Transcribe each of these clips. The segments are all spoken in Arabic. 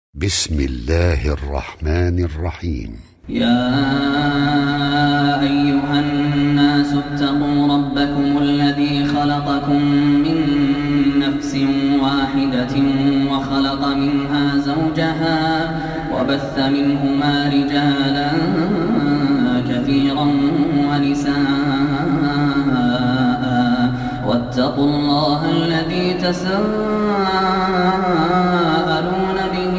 بسم الله الرحمن الرحيم. يا أيها الناس اتقوا ربكم الذي خلقكم من نفس واحدة وخلق منها زوجها وبث منهما رجالا كثيرا ونساء واتقوا الله الذي تساءلون به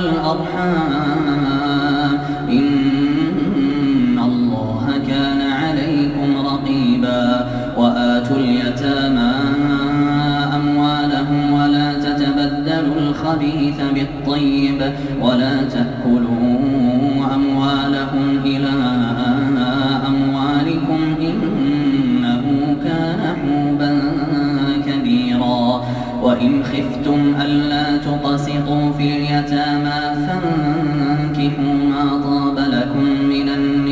والأرحام إن الله كان عليكم رقيبا. وآتوا اليتامى أموالهم ولا تتبدلوا الخبيث بالطيب ولا تأكلوا أموالهم إلى أموالكم إنه كان حوبا كبيرا. وإن خفتم ألا تقسطوا في اليتامى فانكحوا ما طاب لكم من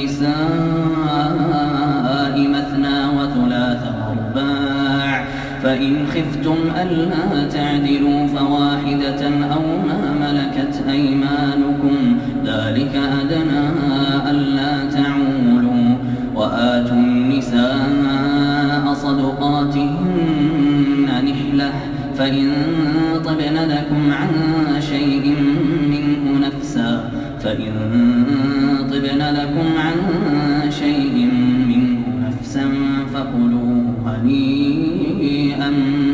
النساء مثنى وثلاث ورباع، فإن خفتم ألا تعدلوا فواحدة أو ما ملكت أيمانكم ذلك أدنى ألا تعولوا. وآتوا النساء صدقاتهن نحلة فإن طبن لكم عن شيء منه نفسا فكلوه هنيئا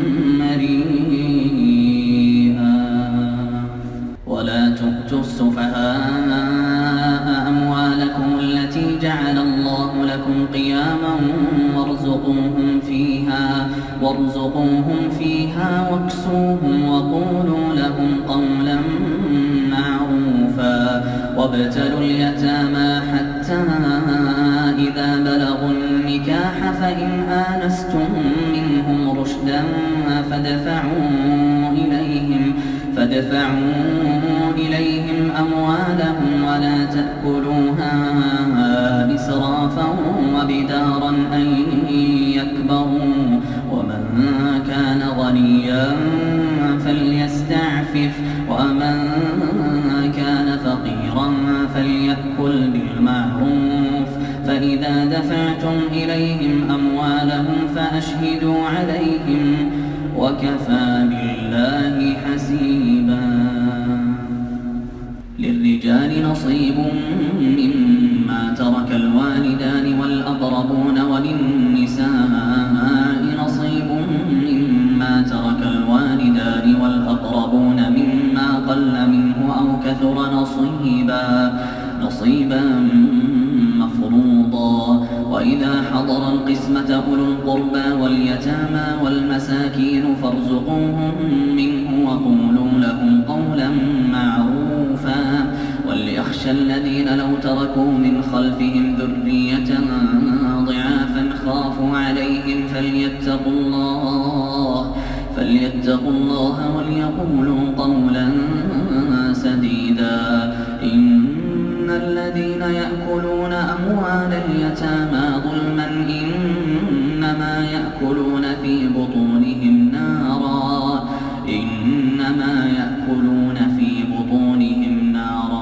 مريئا. ولا تؤتوا السفهاء أموالكم التي جعل الله لكم قياما وارزقوهم فيها واكسوهم وقولوا لهم قولا معروفا. وابتلوا اليتامى حتى إذا بلغوا النكاح فإن آنستم منهم رشدا فادفعوا إليهم أموالهم ولا تأكلوها إسرافا وبدارا أن يكبروا. ومن كان غنيا فليستعفف ومن كان فقيرا فليأكل بالمعروف. فإذا دفعتم إليهم أموالهم فأشهدوا عليهم وكفى بالله حسيبا. للرجال نصيب مما ترك الوالدان والأقربون وللنساء نصيب مما ترك الوالدان والأقربون مما قل منه أو كثر نصيبا مفروضا. وإذا حضر القسمة أولو القربى واليتامى والمساكين فارزقوهم منه وقولوا لهم قولا معروفا. وليخشى الذين لو تركوا من خلفهم ذرية ضعافا خافوا عليهم فليتقوا الله وليقولوا قولا سديدا. إن الذين يأكلون أموال اليتامى ظلما إنما يأكلون في بطونهم نارا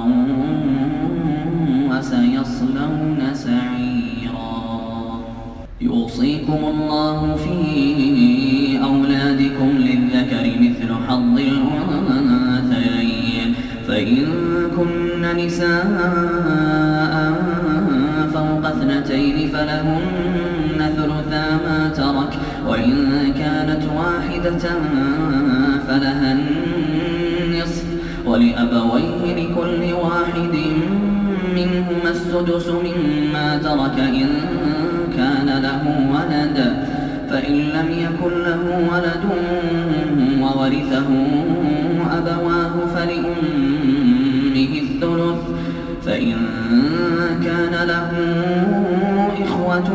وسيصلون سعيرا. يوصيكم الله في أولادكم للذكر مثل حظ الأنثيين فإن كن نساء فوق 2 فلهن ثلثا ما ترك وإن كانت واحدة فلها النصف ولأبويه لكل واحد منهما السدس مما ترك إن كان له ولد فإن لم يكن له ولد وورثه أبواه فلأمه الثلث فإن كان له إخوة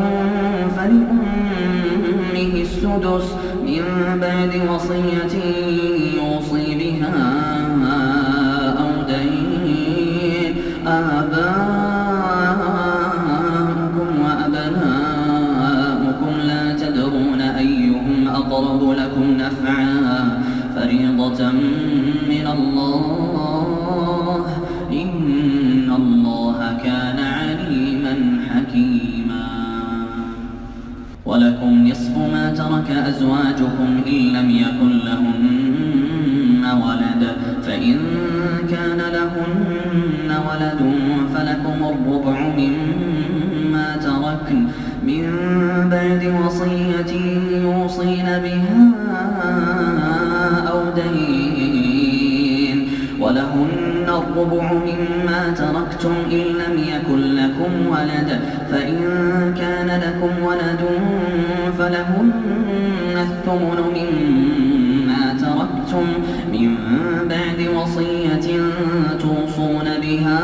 فلأمه السدس من بعد وصية يوصي بها أو دين. آباؤكم وأبناؤكم لا تدرون أيهم أقرب لكم نفعا فريضة من الله كان لهن ولد فلكم الربع مما تركن من بعد وصية يوصين بها أو دين ولهن الربع مما تركتم إن لم يكن لكم ولد فإن كان لكم ولد فلهن الثمن مما تركتم من بعد وصية توصون بها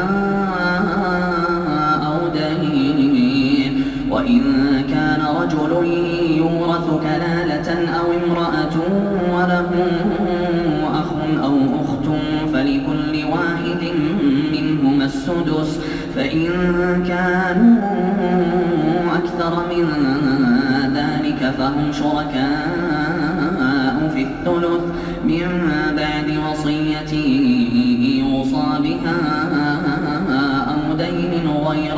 أو دين وإن كان رجل يورث كلالة أو امرأة وله أخ أو أخت فلكل واحد منهما السدس فإن كانوا أكثر من ذلك فهم شركاء في الثلث من بعد وصية يوصى بها أو دين غير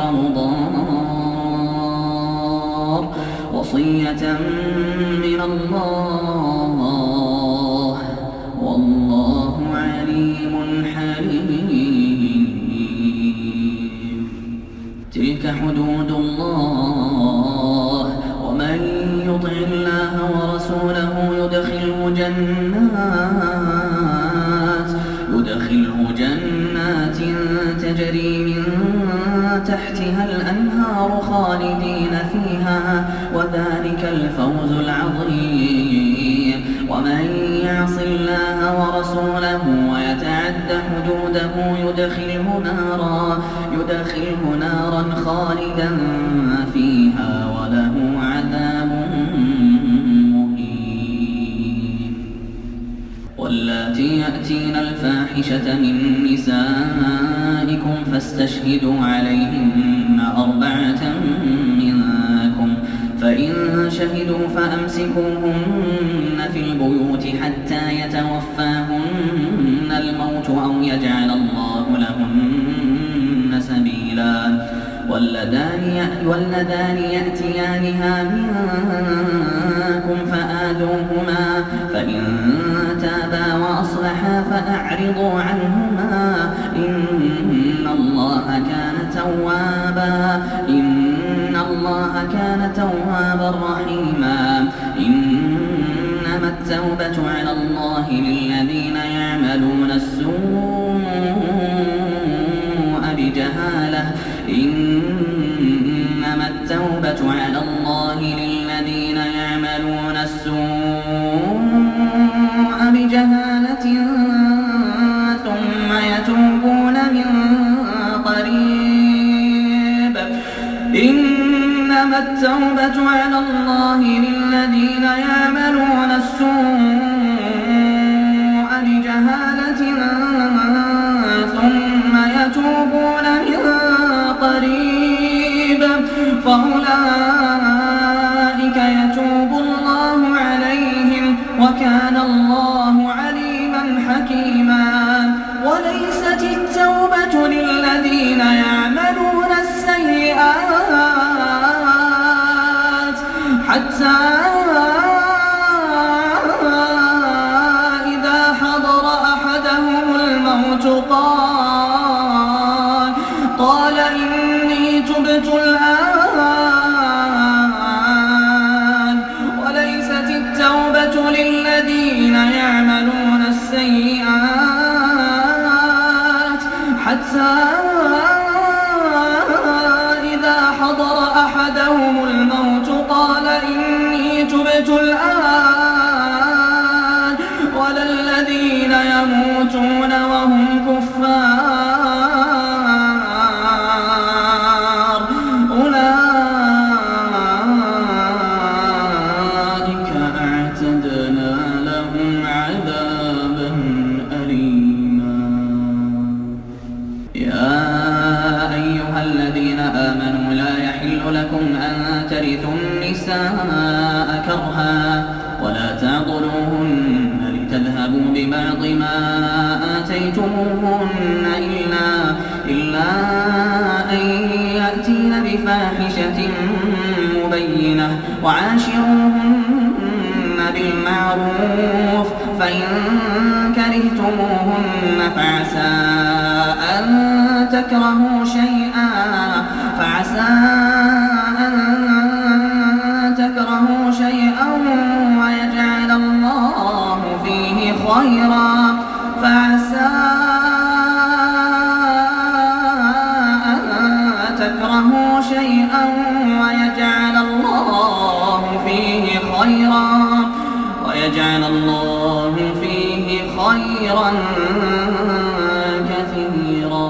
مضار وصية من الله والله عليم حليم. تلك حدود الله ومن يطع الله ورسوله يدخله جنات تجري من تحتها الأنهار خالدين فيها وذلك الفوز العظيم. ومن يعص الله ورسوله ويتعد حدوده يدخله نارا خالدا فيها وله عذاب مهين. واللاتي يأتين الفاحشة من نسائكم فاستشهدوا عليهن 4 منكم فإن شهدوا فأمسكوهن في البيوت حتى يتوفاهن الموت أو يجعل الله لهن سبيلا. واللذان يأتيانها منكم فآذوهما فإن تابا وأصلحا فأعرضوا عنهما إن الله كان توابا رحيما. إنما التوبة على الله للذين يعملون السوء بجهالة إنما التوبة على الله للذين يعملون السوء بجهالة ثم يتوبون من قريب إنما التوبة على الله للذين يعملون السوء بجهالة ثم يتوبون من قريب فأولئك يتوب الله عليهم وكان الله عليما حكيما. وليست التوبة للذين يعملون السيئات حتى إذا حضر أحدهم الموت قال إني تبت الآن. وليست التوبة للذين يعملون السيئات حتى إذا حضر أحدهم الموت قال إني تبت الآن ولا الذين يموتون وهم كفار أولئك أعتدنا لهم عذابا أليما. يا أيها الذين آمنوا لا يحل لكم أن ترثوا النساء كرها ولا تعضلوهن لتذهبوا ببعض ما آتيتموهن إلا أن يأتين بفاحشة مبينة وعاشروهن بالمعروف فإن كرهتموهن فعسى أن تكرهوا شيئا ويجعل الله فيه خيرا ويجعل الله فيه خيرا كثيرا.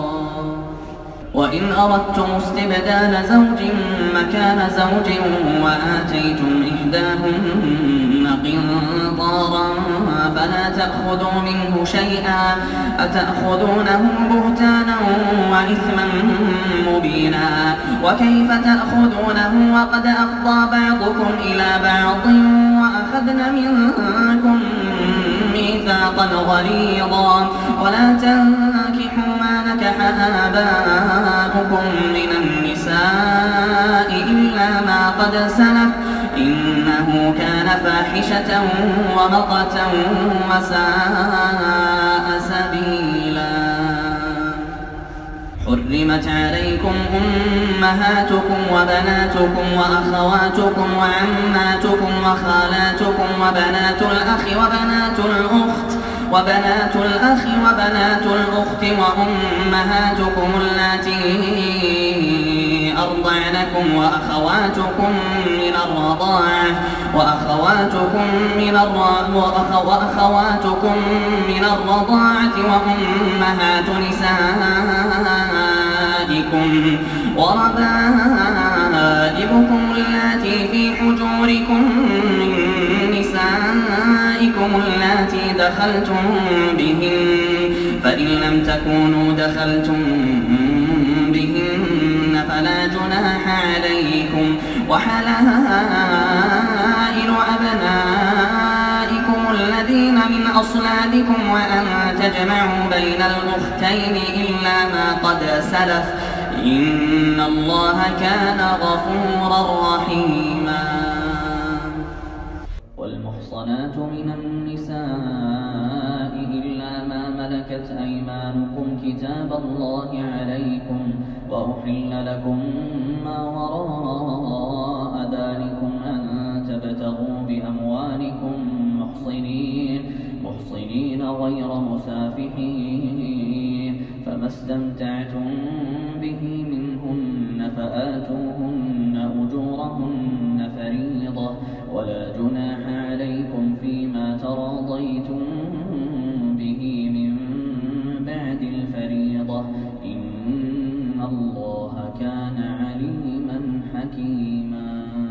وإن أردتم استبدال زوج مكان زوج وآتيتم إحداهن قنطارا فلا تأخذوا منه شيئا أتأخذونه بهتانا وإثما مبينا. وكيف تأخذونه وقد أفضى بعضكم إلى بعض وأخذن منكم ميثاقا غليظا. ولا تنكحوا ما نكح آباؤكم من النساء إلا ما قد سلف إنه كان فاحشة ومقتا وساء سبيلا. حرمت عليكم أمهاتكم وبناتكم وأخواتكم وعماتكم وخالاتكم وبنات الأخ وبنات الأخت وأمهاتكم اللاتي أرضعنكم وأخواتكم من الرضاعة وأمهات نسائكم وربائبكم اللاتي في حجوركم من نسائكم اللاتي دخلتم بهن فإن لم تكونوا دخلتم بهن فلا جناح عليكم. وحلائل أبنائكم الذين من أصلابكم وأن تجمعوا بين الأختين إلا ما قد سلف إن الله كان غفورا رحيما. والمحصنات من النساء إلا ما ملكت أيمانكم كتاب الله عليكم وأحل لكم ما وراء ذلكم أن تبتغوا بأموالكم محصنين غير مسافحين فما استمتعتم به منهن فآتوهن أجورهن فريضة ولا جناح عليكم فيما تراضيتم به من بعد الفريضة إن الله كان عليما حكيما.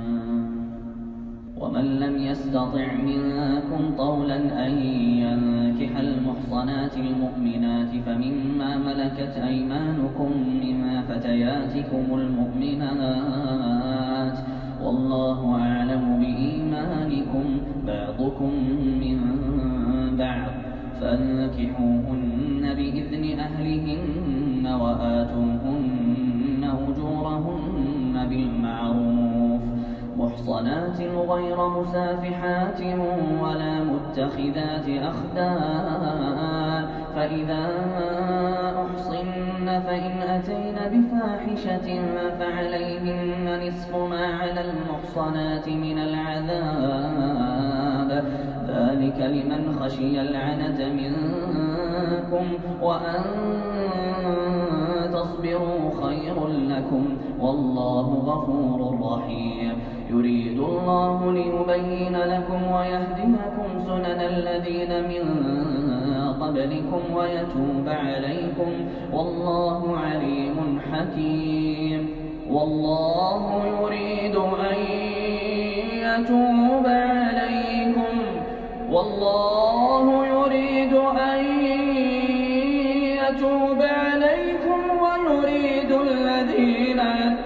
ومن لم يستطع منكم طولا أن ينكح المحصنات المؤمنات فمما ملكت أيمانكم من فتياتكم المؤمنات والله أعلم بإيمانكم بعضكم من بعض فانكحوهن بإذن أهلهن وآتوهن أجورهن بالمعروف محصنات غير مسافحات ولا متخذات أخدان فإذا أحصن فإن أتين بفاحشة فعليهن نصف ما على المحصنات من العذاب ذلك لمن خشي العنة منكم وأن تصبروا خير لكم والله غفور رحيم. يريد الله ليبين لكم ويهديكم سنن الذين من قبلكم ويتوب عليكم والله عليم حكيم. والله يريد أن يتوب عليكم ويريد الذين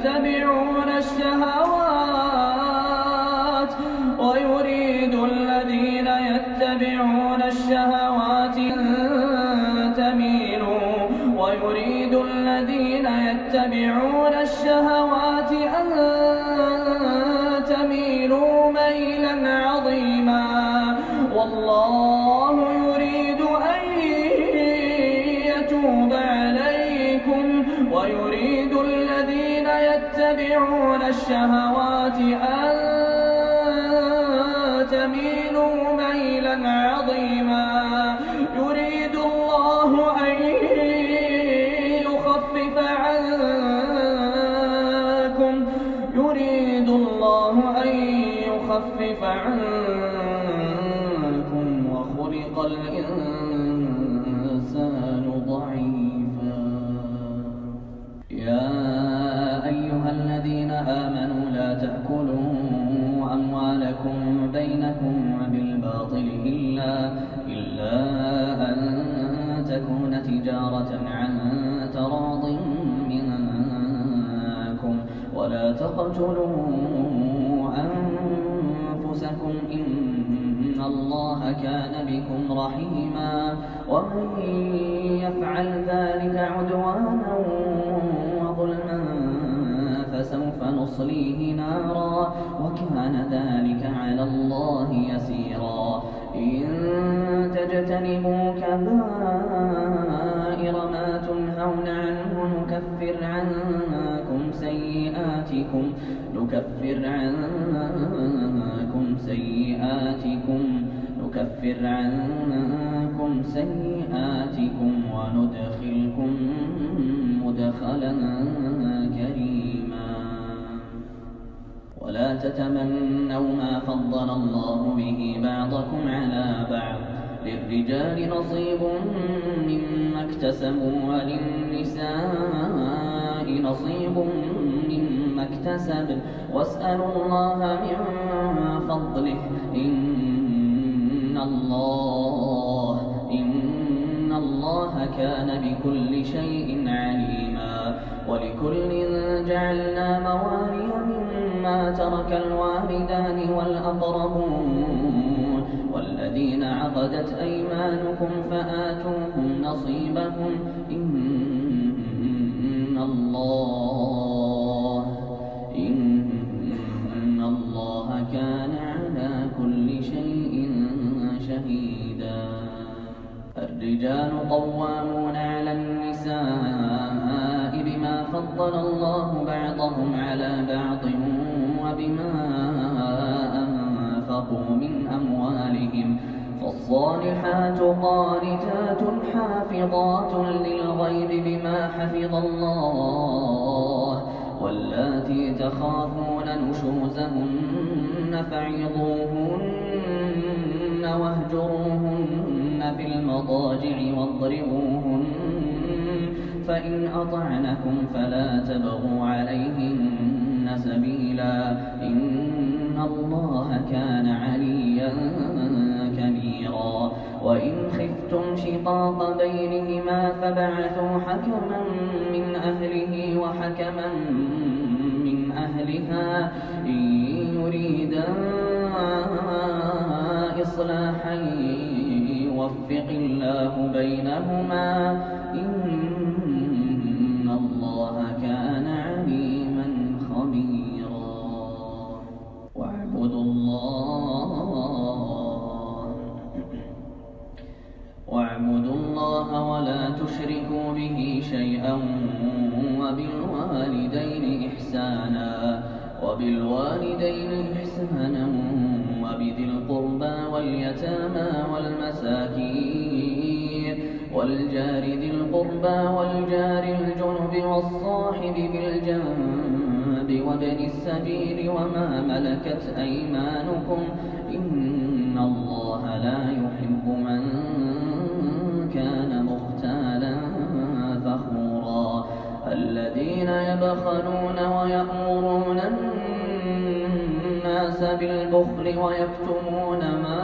يتبعون الشهوات أن تميلوا ميلا عظيما والله يريد ويريد الذين يتبعون الشهوات أن تميلوا ميلا عظيما يريد الله أن يخفف عنكم وخلق الإنسان ضعيفا يا أيها الذين آمنوا لا تأكلوا أموالكم بينكم بالباطل إلا أن تكون تجارة عن تراض منكم ولا تقتلوا أنفسكم إن الله كان بكم رحيما ومن يفعل ذلك عدوانا وظلما فسوف نصليه نارا وكان ذلك على الله يسيرا إن تجتنبوا كبائر ما تنهون عنه نكفر عنكم سيئاتكم وندخلكم مدخلا كريما ولا تتمنوا ما فضل الله به بعضكم على بعض للرجال نصيب مما اكتسبوا وللنساء نصيب مما اكتسبن واسألوا الله من فضله إن الله كان بكل شيء عليما ولكل جعلنا موالي مما ترك الوالدان والأقربون والذين عقدت أيمانكم فآتوهم نصيبهم إن الله كان على كل شيء شهيدا الرجال قوامون على النساء بما فضل الله بعضهم على بعض وبما أنفقوا من أموالهم فالصالحات قانتات حافظات للغيب بما حفظ الله واللاتي تخافون نشوزهن فعظوهن واهجروهن في المضاجع واضربوهن فإن أطعنكم فلا تبغوا عليهن سبيلا إن الله كان عليا كبيرا وإن خفتم شقاق بينهما فبعثوا حكما من أهله وحكما من أهلها إن يريدا إصلاحا يوفق الله بينهما إن الله كان عليما خبيرا واعبدوا الله ولا تشركوا به شيئا وبالوالدين إحسانا وبذي القربى واليتامى والمساكين والجار ذي القربى والجار الجنب والصاحب بالجنب وابن السبيل وما ملكت أيمانكم إن الله لا يحب من كان مختالا فخورا الذين يبخلون ويأمرون الناس بالبخل ويكتمون ما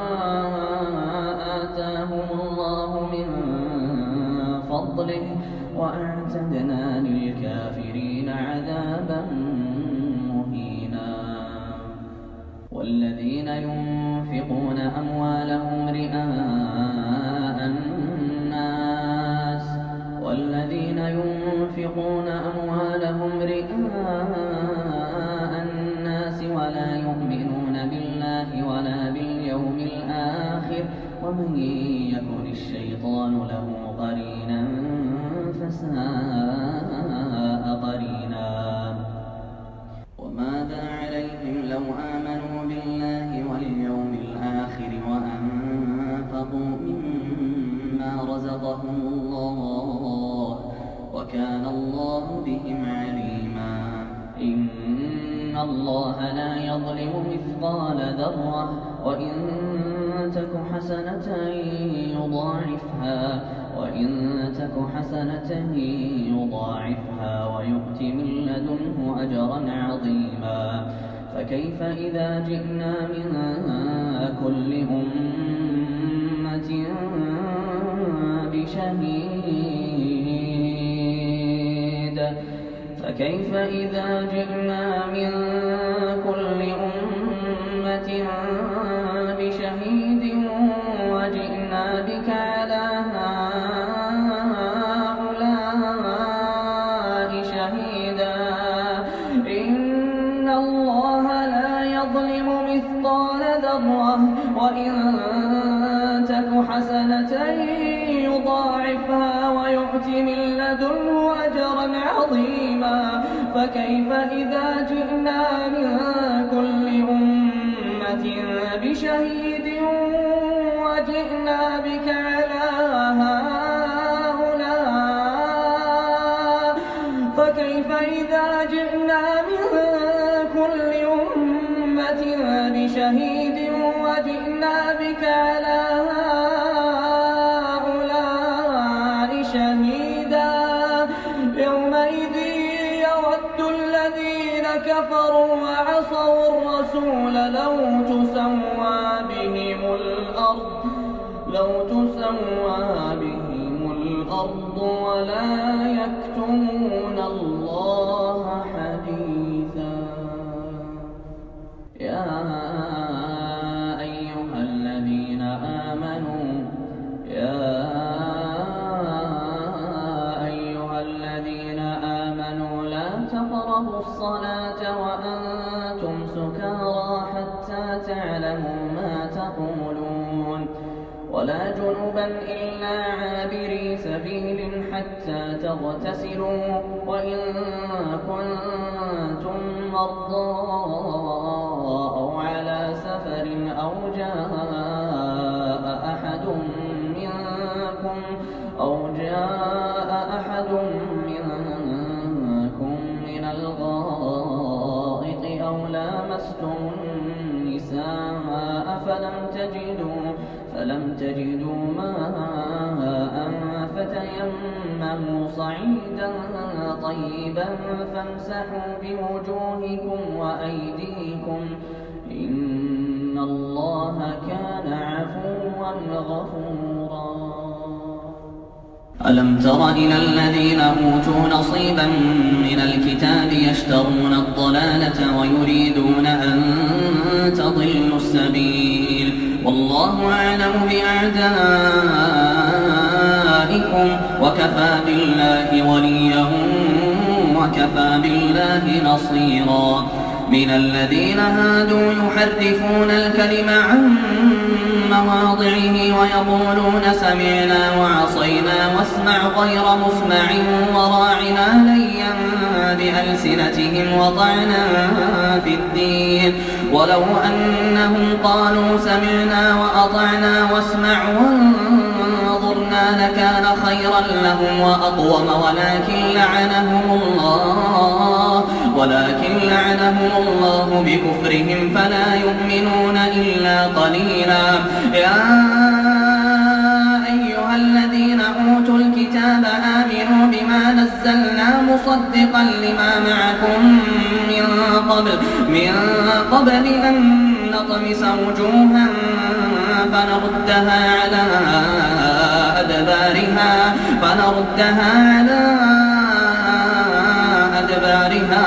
آتاهم الله من فضله وأعتدنا للكافرين عذابا مهينا والذين ينفقون أموالهم رئاء الناس ولا يؤمنون بالله ولا باليوم الآخر ومن يكن الشيطان له قرينا فساء الله لا يظلم مثقال ذرة وإن تك حسنة يضاعفها ويؤت من لدنه أجرا عظيما فكيف إذا جئنا من كل أمة بشهيد وجئنا بك على هؤلاء شهيدا إن الله لا يظلم مثقال ذرة وإن تك حسنة يضاعفها ويؤت من لدنه أجرا عظيما فكيف إذا جئنا من كل أمة بشهيد وجئنا بك على هؤلاء فكيف إذا جئنا من كل أمة بشهيد وجئنا بك على هؤلاء شهيدا يومئذ يود الذين كفروا وعصوا الرسول لو تسوى بهم الأرض ولا يكتمون الله حديثا يا أيها الذين آمنوا لا تقربوا الصلاة وأنتم سكارى حتى تعلموا ما تقولون ولا جنبا إلا عابري سبيل حتى تغتسلوا وإن كنتم مرضى أو على سفر أو جاء أحد منكم من الغائط أو لامستم النساء فلم تجدوا ماء فتيمموا صعيدا طيبا فامسحوا بوجوهكم وأيديكم إن الله كان عفوا غفورا ألم تر إلى الذين أوتوا نصيبا من الكتاب يشترون الضلالة ويريدون أن تضلوا السبيل والله أعلم بأعدائكم وكفى بالله وليا وكفى بالله نصيرا من الذين هادوا يحرفون الكلم عن مواضعه ويقولون سمعنا وعصينا واسمع غير مسمع وراعنا ليا بألسنتهم وطعنا في الدين ولو أنهم قالوا سمعنا وأطعنا واسمع وانظرنا لكان خيرا لهم وأقوم ولكن لعنهم الله بكفرهم فلا يؤمنون إلا قليلا يا أيها الذين أوتوا الكتاب آمنوا بما نزلنا مصدقا لما معكم من قبل أن نطمس وجوها فنردها على أدبارها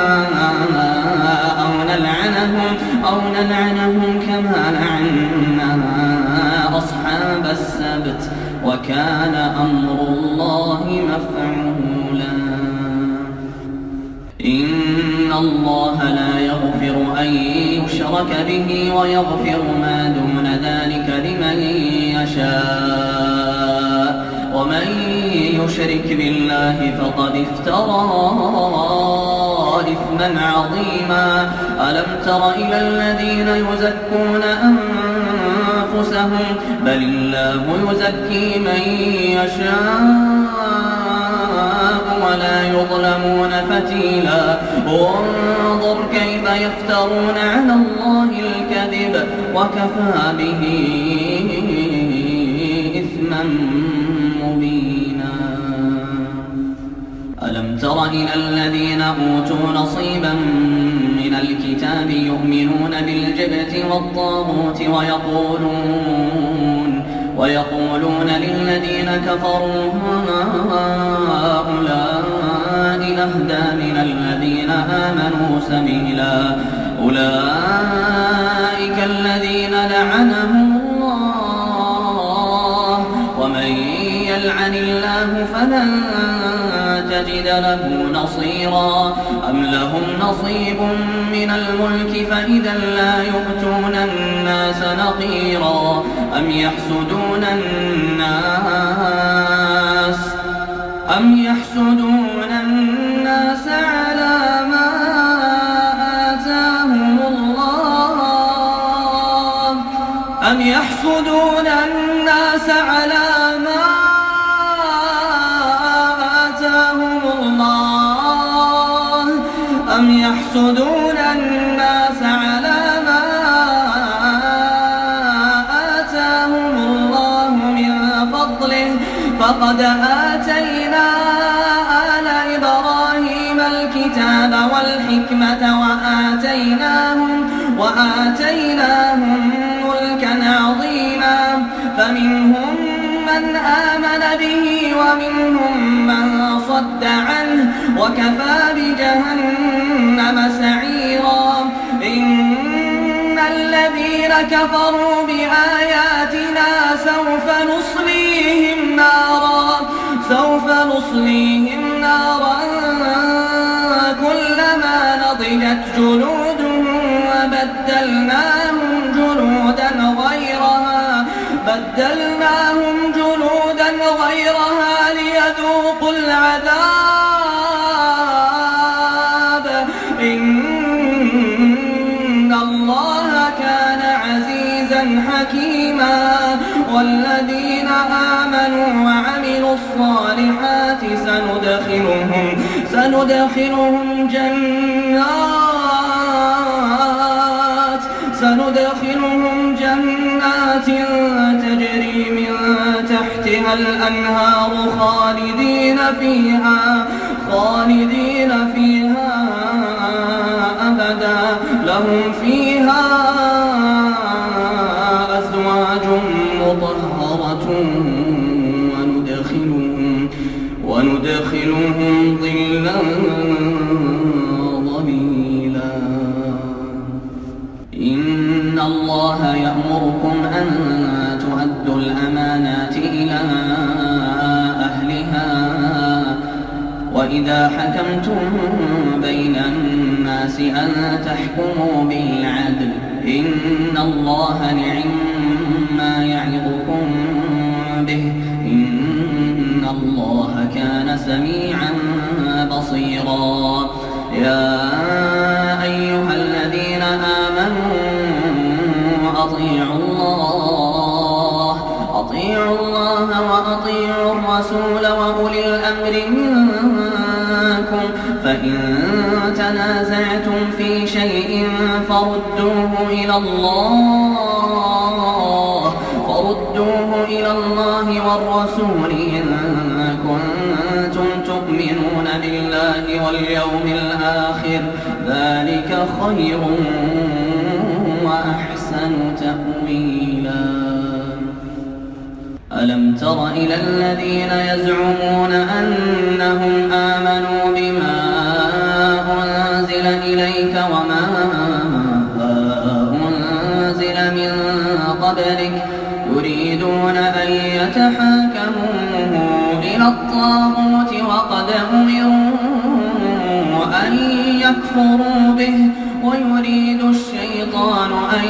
أو نلعنهم كما لعنا أصحاب السبت وكان أمر الله مفعولا إن الله لا يغفر أن يشرك به ويغفر ما دون ذلك لمن يشاء ومن يشرك بالله فقد افترى إثما عظيما ألم تر إلى الذين يزكون أنفسهم بل الله يزكي من يشاء ولا يظلمون فتيلا انظر كيف يفترون على الله الكذب وكفى به إثما مبينا. ألم تر إلى الذين أوتوا نصيبا من الكتاب يؤمنون بالجبت والطاغوت ويقولون للذين كفروا هؤلاء أهدى من الذين آمنوا سبيلا. أولئك الذين لعنهم الله ومن يلعن الله فلن تجد له نصيرا. أم لهم نصيب من الملك فإذا لا يؤتون الناس نقيرا. أم يحسدون الناس على ما آتاهم الله أم يحسدون الناس على ما آتاهم الله أم يحسدون الناس على ما آتاهم الله من فضله فقد آتينا آل إبراهيم الكتاب والحكمة وآتيناهم ملكا عظيما. فمنهم من آمن به ومنهم من صد عنه وكفى بجهنم سعيرا. إن الذين كفروا بآياتنا سوف نصليهم نارا كلما نضجت جلودهم بدلناهم جلودا غيرها ليذوقوا العذاب. إن الله كان عزيزا حكيما. والذين آمنوا وعملوا الصالحات سندخلهم جنات تجري من تحتها الأنهار خالدين فيها أبدا. لهم فيها أزواج مطهرة وندخلهم ظلا ظليلا. إن الله يأمركم أن تؤدوا الأمانات إلى أهلها وإذا حكمتم بين الناس أن تحكموا بالعدل. إن الله نعم ما يعظكم به. إن الله كان سميعا بصيرا. يا أيها الذين آمنوا أطيعوا الله وأطيعوا الرسول وأولي الأمر منكم. فإن تنازعتم في شيء فردوه إلى الله والرسول إن كنتم تؤمنون بالله واليوم الآخر. ذلك خير وأحسن تأويلا. ألم تر إلى الذين يزعمون أنهم آمنوا بما أنزل إليك وما أنزل من قبلك يريدون أن يتحاكموا إلى الطاغوت وقد أمروا أن يكفروا به ويريد الشيطان أن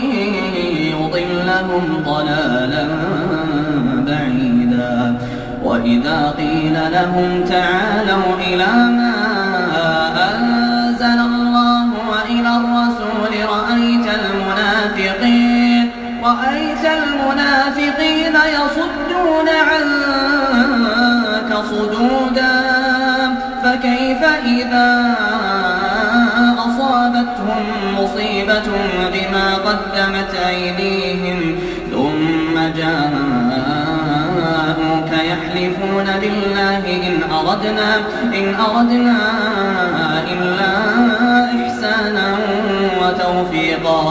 يضلهم ضلالا بعيدا. وإذا قيل لهم تعالوا إلى ما أنزل الله وإلى الرسول رأيت المنافقين يصدون عنك صدودا. فكيف إذا أصابتهم طائفة بما قدمت أيديهم ثم جاءوك يحلفون بالله إن أردنا إلا إحسانا وتوفيقا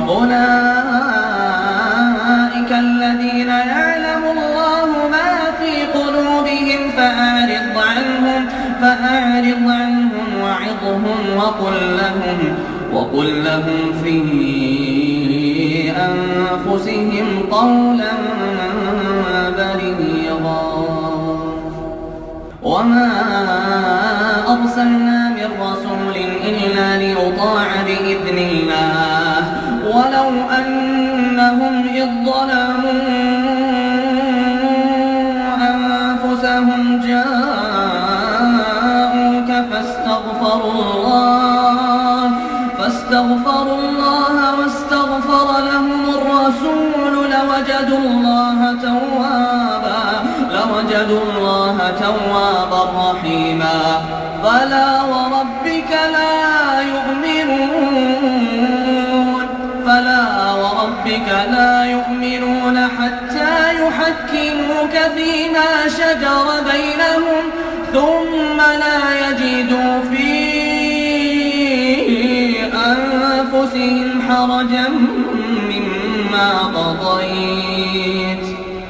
أولئك الذين يعلم الله ما في قلوبهم فأعرض عنهم وعظهم وقل لهم في أنفسهم قولا بليغا وما أرسلنا من رسول إلا ليطاع بإذن الله ولو أنهم إذ ظلموا أنفسهم جاءوك فاستغفروا الله واستغفر لهم الرسول لوجدوا الله توابا رحيما فلا وربك لا يؤمنون حتى يحكموك فيما شجر بينهم ثم لا يجدوا في أنفسهم حرجا مما قضيت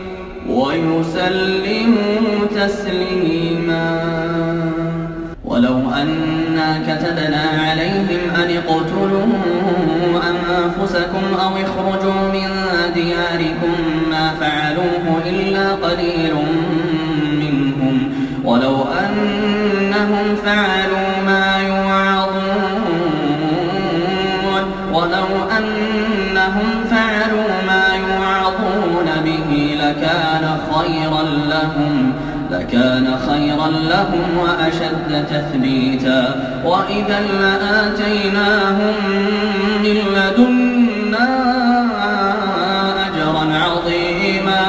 ويسلموا تسليما ولو أنا كتبنا عليهم أن اقتلوا أنفسكم أو اخرجوا من دياركم ما فعلوه إلا قليل منهم ولو أنهم فعلوا ما يوعظون به لكان خيرا لهم وأشد تثبيتا وإذا لآتيناهم من لدنا أجرا عظيما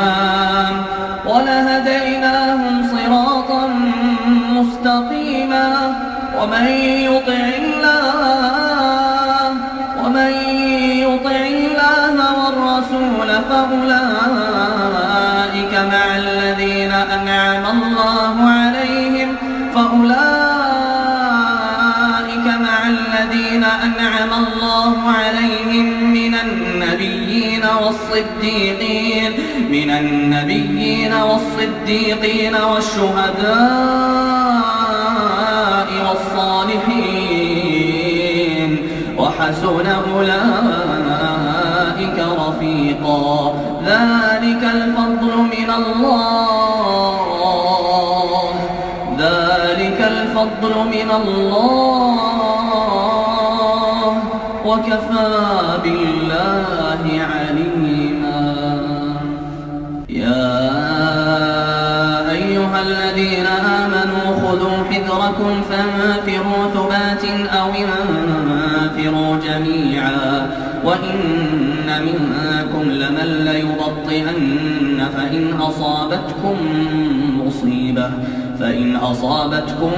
ولهديناهم صراطا مستقيما ومن يطع الله والرسول فأولئك مع الذين أنعم الله عليهم من النبيين والصديقين والشهداء والصالحين وحسن أولئك رفيقا ذلك الفضل من الله وكفى بالله عليما يا أيها الذين آمنوا خذوا حذركم فانفروا ثبات أو انفروا جميعا وإن منكم لمن ليبطئن فإن أصابتكم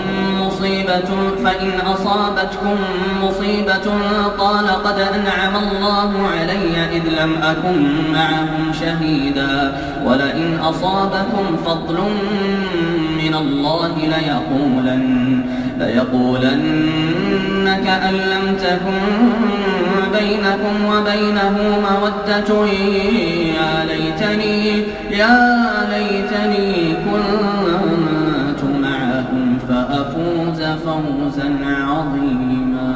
مصيبة قال قد أنعم الله علي إذ لم أكن معهم شهيدا ولئن أصابكم فضل من الله ليقولن كأن لم تكن بينكم وبينه مودة يا ليتني كنت معهم فأفوز فوزا عظيما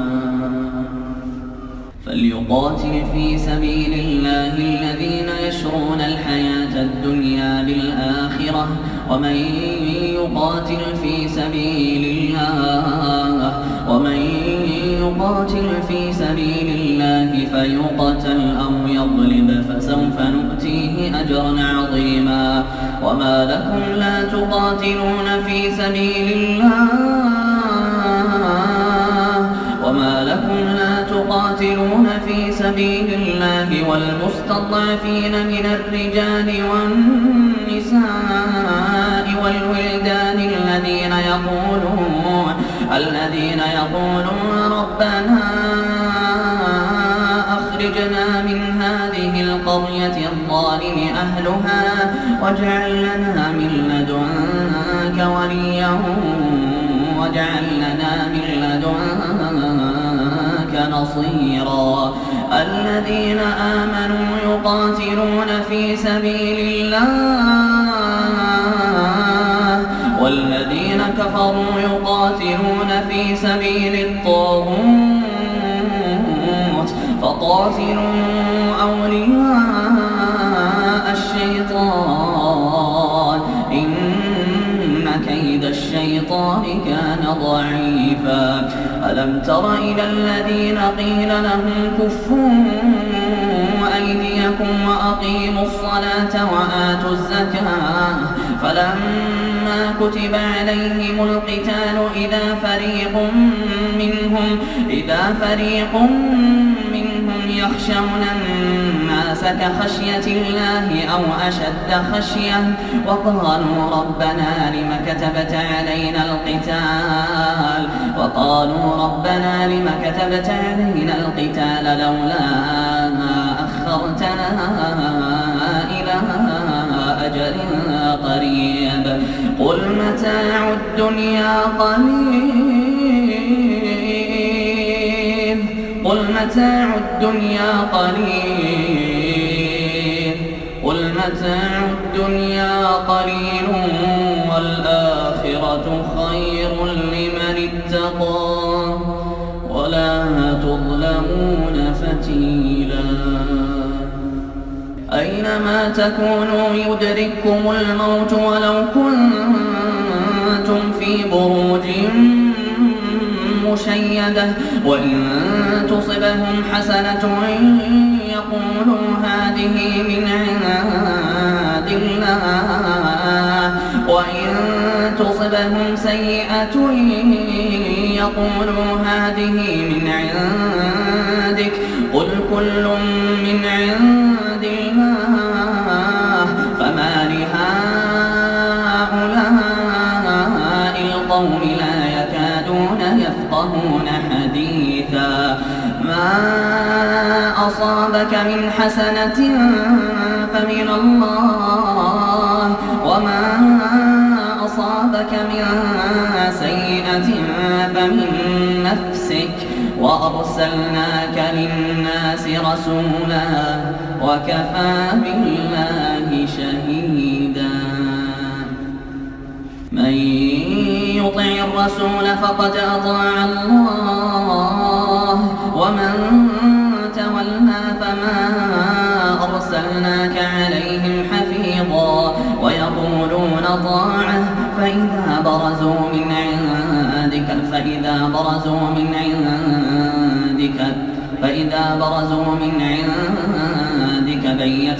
فليقاتل في سبيل الله الذين يشرون الحياة الدنيا بالآخرة ومن يقاتل في سبيل الله فيقتل أو يغلب فسوف نؤتيه أجرا عظيما وما لكم لا تقاتلون في سبيل الله والمستضعفين من الرجال والنساء والولدان الذين يقولون ربنا أخرجنا من هذه القرية الظالم أهلها واجعل لنا من لدنك وليا واجعل لنا من لدنك نصيرا الذين آمنوا يقاتلون في سبيل الله والذين كفروا يقاتلون في سبيل الطاغوت فقاتلوا أولياء الشيطان إن كيد الشيطان كان ضعيفا ألم تر إلى الذين قيل لهم كفوا أيديكم وأقيموا الصلاة وآتوا الزكاة فلما كتب عليهم القتال إذا فريق منهم يخشون الناس كخشية الله أو أشد خشية وقالوا ربنا لم كتبت علينا القتال لولا أخرتنا إلى أجل قريب قل متاع الدنيا قليل والآخرة خير لمن اتقى ولا تظلمون فتيلا أينما تكونوا يدرككم الموت ولو كنتم في بروج مشيدة وإن تصبهم حسنة يقولوا هذه من عند الله وإن تصبهم سيئة يقولوا هذه من عندك قل كل من عند الله فما لهؤلاء القوم لا يكادون يفقهون حديثا ما أصابك من حسنة فمن الله وما أصابك من سيئة فمن نفسك وأرسلناك للناس رسولا وكفى بالله شهيدا من يطع الرسول فقد أطاع الله ومن تولى فما أرسلناك عليهم حفيظا ويقولون طاعة فإذا برزوا من عندك بيت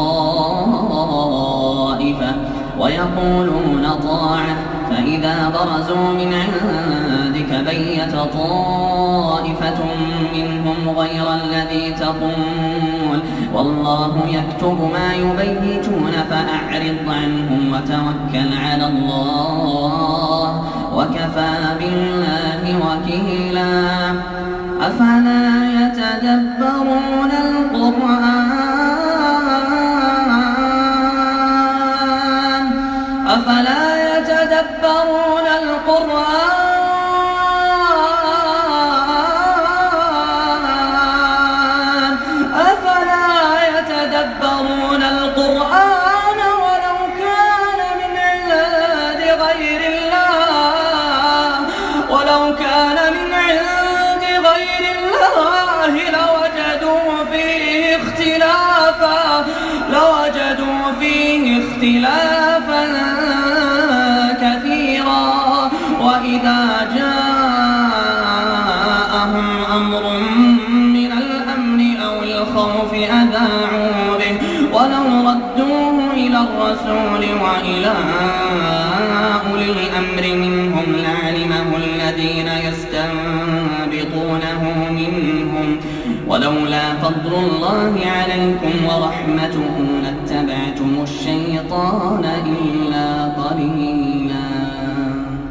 طائفة ويقولون طاعة فإذا برزوا من عندك بيت طائفة منهم غير الذي تقول والله يكتب ما يبيتون فأعرض عنهم وتوكل على الله وكفى بالله وكيلا أفلا يتدبرون القرآن أفلا يتدبرون القرآن ولو كان من عند غير الله لوجدوا فيه اختلافا كثيرا وإذا جاءهم أمر من الأمن أو الخوف أذاعوا به ولو ردوه إلى الرسول وإلى أولي الأمر منهم لعلمه الذين يستنبطونه منهم ولولا فضل الله عليكم ورحمته لاتبعتم الشيطان إلا قليلا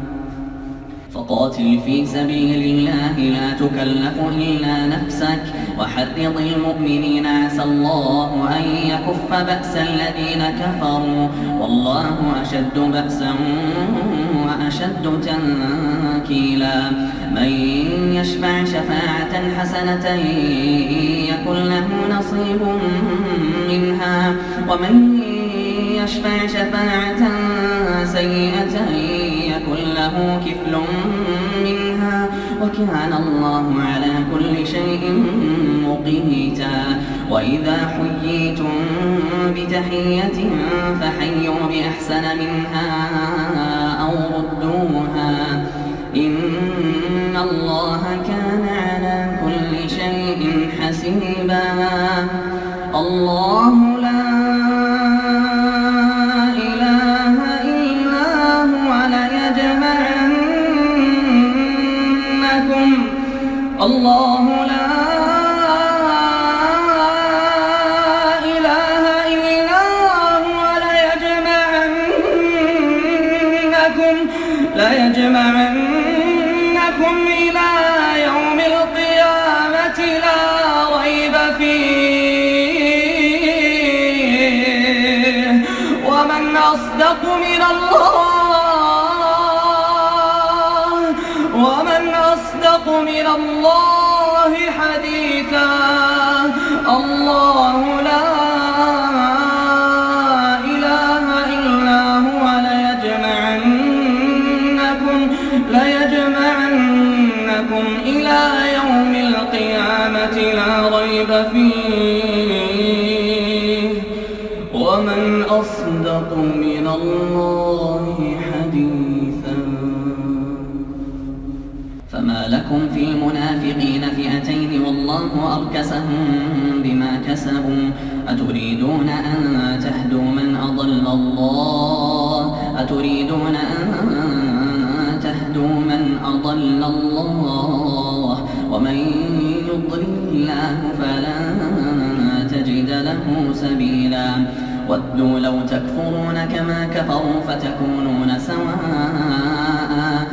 فقاتل في سبيل الله لا تكلف إلا نفسك وحرض المؤمنين عسى الله أن يكف بأس الذين كفروا والله أشد بأسا وأشد تنكيلا من يشفع شفاعة حسنة يكن له نصيب منها ومن يشفع شفاعة سيئة يكن له كفل منها وكان الله على كل شيء مقيتا وإذا حييتم بتحية فحيوا بأحسن منها أو ردوها إن الله كان على كل شيء حسيبا الله لا إله إلا هو ليجمعنكم الله لا إله إلا هو ليجمعنكم إلى يوم القيامة لا ريب فيه ومن أصدق من الله حديثا الله لا إله إلا هو ليجمعنكم إلى يوم القيامة لا ريب فيه ومن أصدق من الله حديثا فما لكم في المنافقين فئتين والله أركسهم بما كسبوا أتريدون أن تهدوا من أضل الله ومن يضلل الله فلن تجد له سبيلا ودوا لو تكفرون كما كفروا فتكونون سواء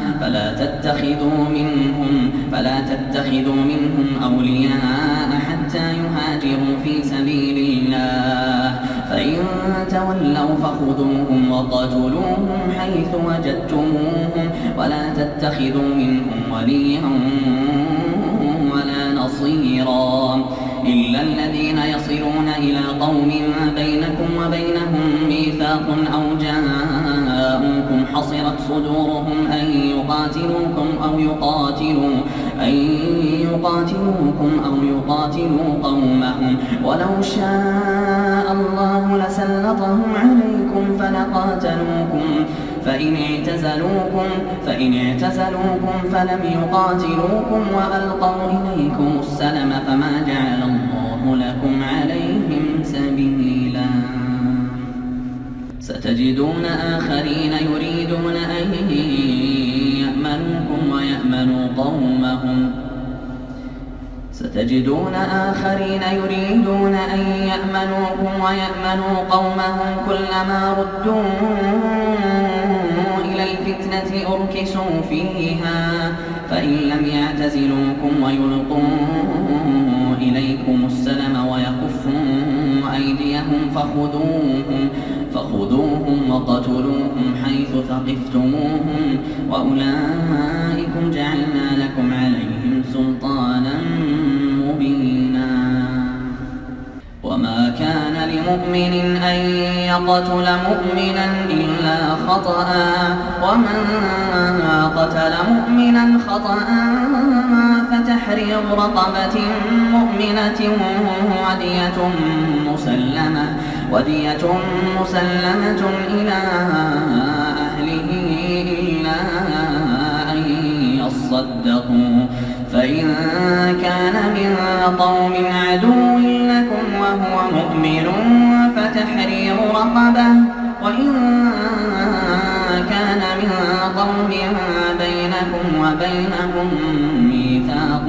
فلا تتخذوا منهم أولياء حتى يهاجروا في سبيل الله فإن تولوا فخذوهم وقتلوهم حيث وجدتموهم ولا تتخذوا منهم وليا ولا نصيرا إلا الذين يصلون إلى قوم بينكم وبينهم ميثاق أو جاءوكم حصرت صدورهم أن يقاتلوكم أو يقاتلوا قومهم ولو شاء الله لسلطهم عليكم فلقاتلوكم فإن اعتزلوكم فلم يقاتلوكم وألقوا إليكم السلم فما جعل الله لكم عليهم سبيلا ستجدون آخرين يريدون أن يأمنوكم ويأمنوا قومهم كلما ردوا إلى الفتنة أركسوا فيها فإن لم يعتزلوكم ويلقوا إليكم السلم ويكفوا أيديهم فخذوهم وقتلوهم حيث ثقفتموهم وأولئكم جعلنا لكم عليهم سلطانا مبينا وما كان لمؤمن أن يقتل مؤمنا إلا خطأ ومن قتل مؤمنا خطأ فتحرير رقبة مؤمنة ودية مسلمة إلى أهله إلا أن يصدقوا فإن كان من قوم عدو لكم وهو مؤمن فتحرير رقبة وإن كان من قوم بينكم وبينهم ميثاق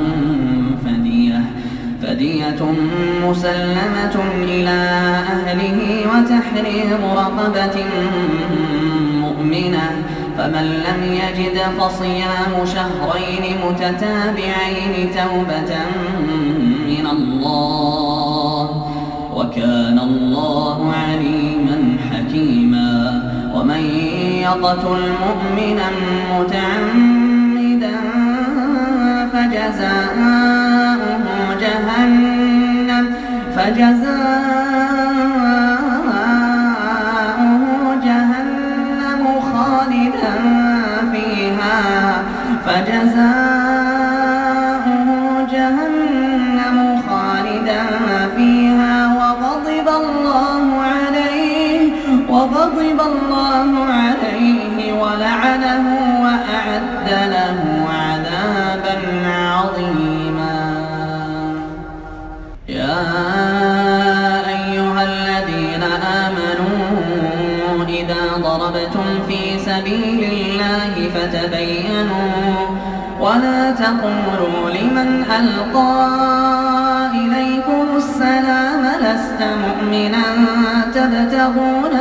فدية مسلمة إلى أهله وتحرير رقبة مؤمنة فمن لم يجد فصيام شهرين متتابعين توبة من من الله، وكان الله عليما حكيما. ومن يقتل مؤمنا متعمدا فجزاؤه جهنم خالدا فيها وغضب الله عليه ولعنه وأعد له عذابا عظيما. يا أيها الذين آمنوا إذا ضربتم في سبيل الله فتبينوا ولا تقولوا لمن ألقى إليكم السلام لست مؤمنا تبتغون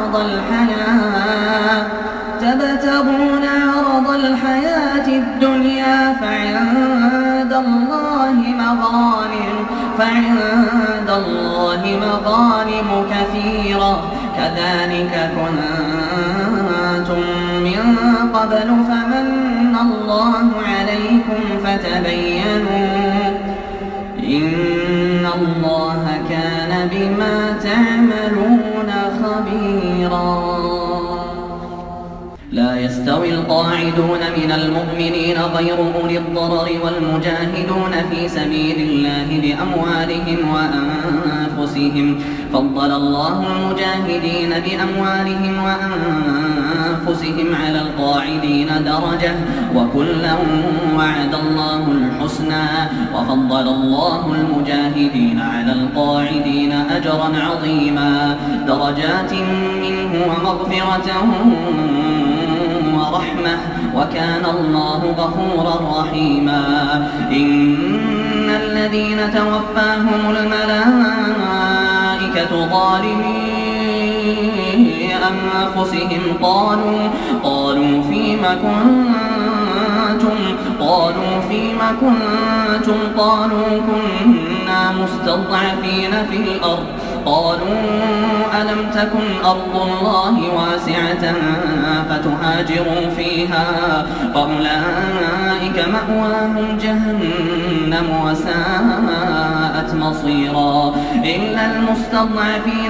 عرض الحياة الدنيا فعند الله مغانم كثيرة كذلك كنتم من قبل فمن الله عليكم فتبينوا إن الله كان بما تعملون خبيرا. لا يستوي القاعدون من المؤمنين غير أولي الضرر والمجاهدون في سبيل الله بأموالهم وأنفسهم فضل الله المجاهدين بأموالهم وأنفسهم على القاعدين درجة وكلا وعد الله الحسنى وفضل الله المجاهدين على القاعدين أجرا عظيما درجات منه ومغفرة ورحمة وكان الله غفورا رحيما. إن الذين توفاهم الملائكة ظالمي أنفسهم قالوا فيم كنتم قالوا كنا مستضعفين في الأرض قالوا ألم تكن أرض الله واسعة فتهاجروا فيها فأولئك مأواهم جهنم وساءت مصيرا. إلا المستضعفين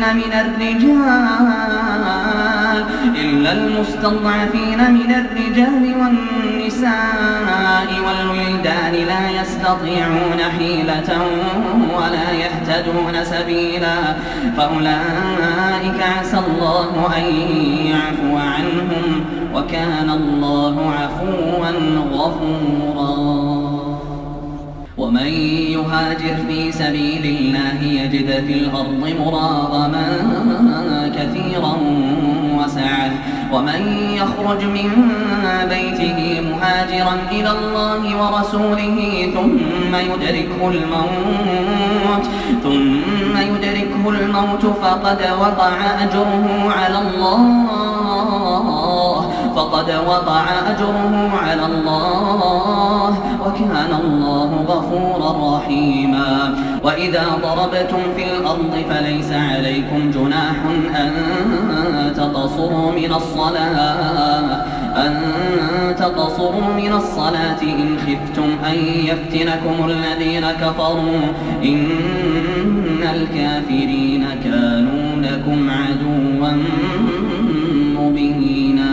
من الرجال والنساء والولدان لا يستطيعون حيلة ولا يهتدون سبيلا فأولئك عسى الله أن يعفو عنهم وكان الله عفوا غفورا. ومن يهاجر في سبيل الله يجد في الأرض مراغما كثيرا وسعة ومن يخرج من بيته مهاجرا إلى الله ورسوله ثم يدركه الموت فقد وقع أجره على الله وكان الله غفورا رحيما. وإذا ضربتم في الأرض فليس عليكم جناح أن تقصروا من الصلاة إن خفتم أن يفتنكم الذين كفروا إن الكافرين كانوا لكم عدوا مبينا.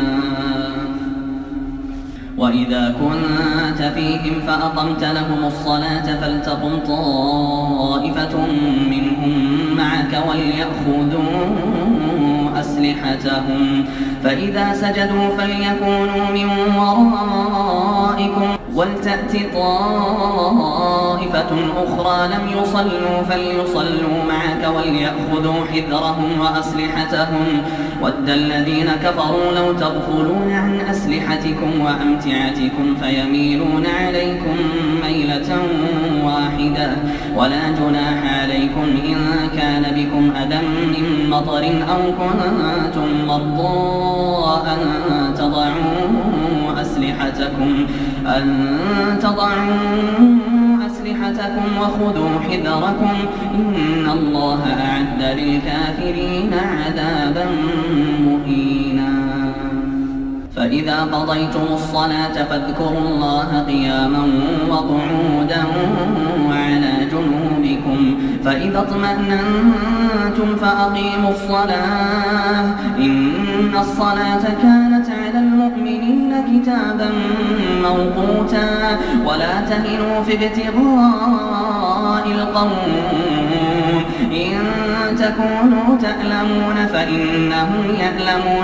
وإذا كنت فيهم فأقمت لهم الصلاة فلتقم طائفة منهم معك وليأخذوا أسلحتهم فإذا سجدوا فليكونوا من ورائكم ولتأت طائفة أخرى لم يصلوا فليصلوا معك وليأخذوا حذرهم وأسلحتهم ود الذين كفروا لو تغفلون عن أسلحتكم وأمتعتكم فيميلون عليكم ميلة واحدة ولا جناح عليكم إن كان بكم أذى من مطر أو كنتم مرضى أن تضعوا أسلحتكم أسلحتكم وخذوا حذركم إن الله أعد للكافرين عذابا مهينا فإذا قضيتم الصلاة فاذكروا الله قياما وقعودا وعلى جنوبكم فإذا اطمأننتم فأقيموا الصلاة إن الصلاة كانت على المؤمنين كتابا موقوتا ولا تهنوا في ابتغاء القوم إن تكونوا تألمون فإنهم يألمون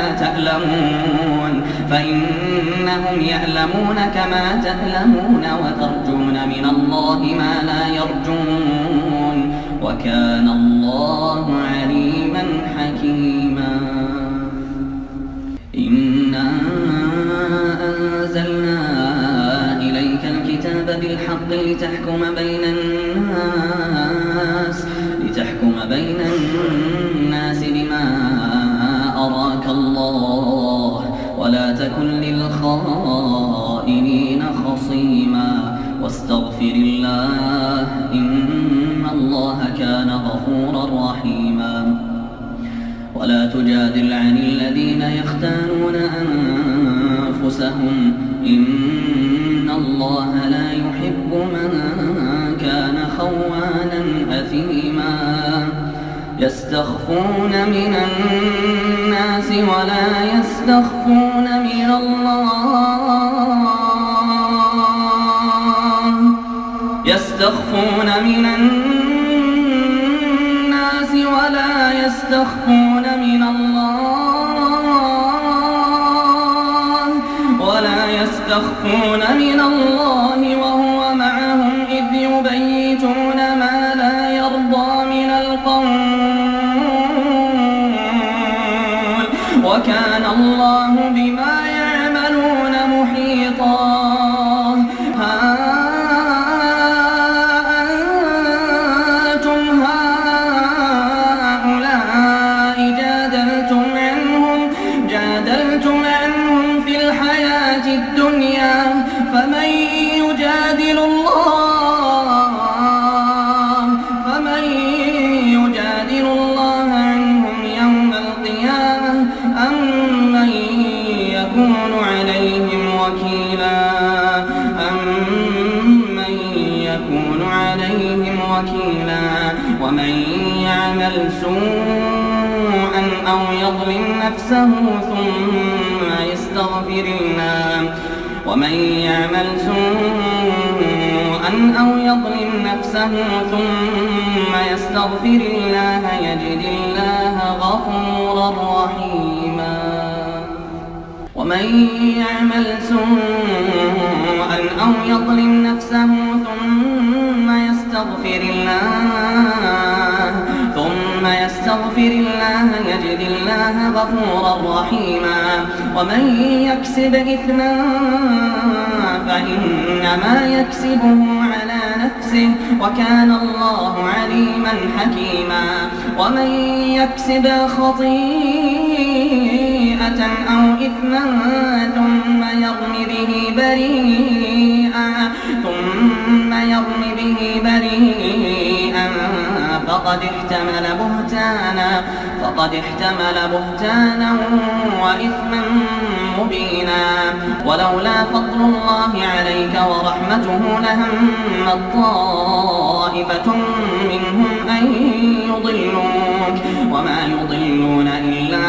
كما تألمون وترجون من الله ما لا يرجون وكان الله عليما حكيما إنا أنزلنا إليك الكتاب بالحق لتحكم بين الناس بما أراك الله ولا تكن للخائنين خصيما واستغفر الله إن الله كان غفورا رحيما ولا تجادل عن الذين يختانون أنفسهم إن الله لا يحب من كان خوانا أثيما يستخفون من الناس ولا يستخفون من الله يستخفون من الناس ولا يستخفون من الله وهو معهم إذ يبيتون ما لا يرضى من القول وكان الله بما يعملون محيطا ها أنتم هؤلاء جادلتم عنهم في الحياة الدنيا فمن يجادل الله عنهم يوم القيامة أم من يكون عليهم وكيلا ومن يعمل سوءا أو يظلم نفسه ثم يستغفر الله يجد الله غفورا رحيما ومن يعمل سوءا أو يظلم نفسه ثم يستغفر الله يجد الله غفورا رحيما ومن يكسب إثما فإنما يكسبه على نفسه وكان الله عليما حكيما ومن يكسب خطيئة أو إثما ثم يرم به بريئا فقد احتمل بهتانا وإثما مبينا ولولا فضل الله عليك ورحمته لهم طائفة منهم أن يضلوك وما يضلون إلا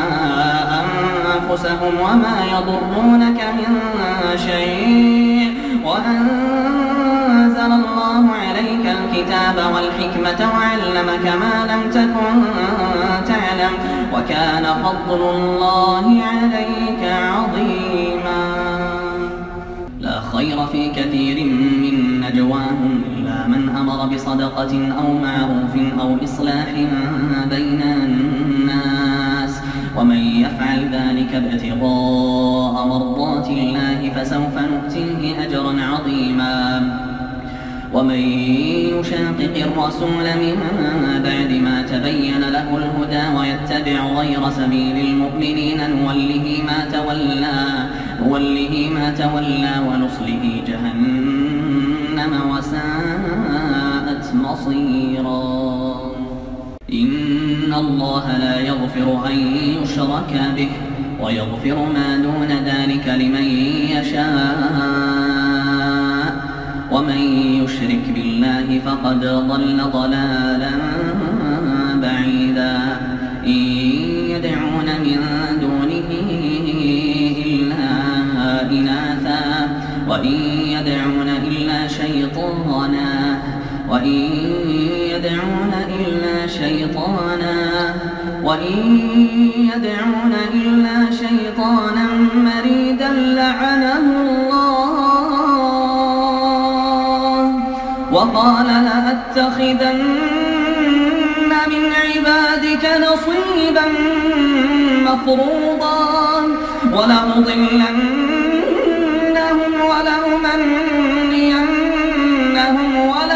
أنفسهم وما يضرونك من شيء وأنزل الله عليك الكتاب والحكمة وعلمك ما لم تكن تعلم وكان فضل الله عليك عظيما لا خير في كثير من نجواهم إلا من أمر بصدقة أو معروف أو إصلاح بين الناس ومن يفعل ذلك ابتغاء مرضات الله فسوف نؤتيه أجرا عظيما ومن يشاقق الرسول من بعد ما تبين له الهدى ويتبع غير سبيل المؤمنين نوله ما تولى ونصله جهنم جهنم وساءت مصيرا. إن الله لا يغفر أن يشرك به ويغفر ما دون ذلك لمن يشاء، ومن يشرك بالله فقد ضل ضلالا بعيدا. إن يدعون من دونه إلا إناثا وإن يدعون إلا شيطانا مريدا لعنه الله. وقال لأتخذن من عبادك نصيبا مفروضا ولأضلنهم ولأمنينهم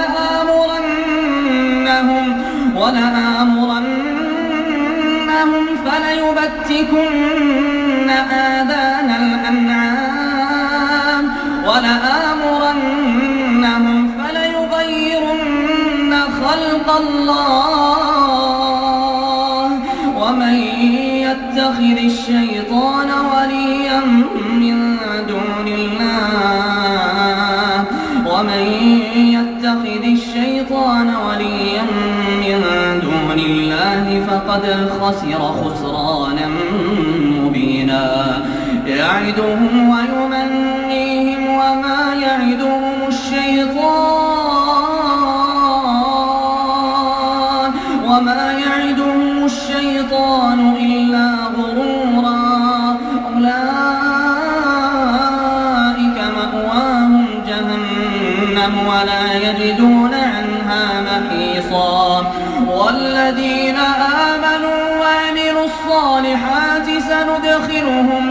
ولآمرنهم فليبتكن آذان الأنعام ولآمرنهم فليغيرن خلق الله. ومن يتخذ الشيطان وليا من دون الله فقد خسر خسرانا مبينا. يعدهم ويمنيهم وما يعدهم الشيطان إلا غرورا. أولئك مأواهم جهنم ولا يجدون عنها محيصا. والذين آمنوا وعملوا الصالحات سندخلهم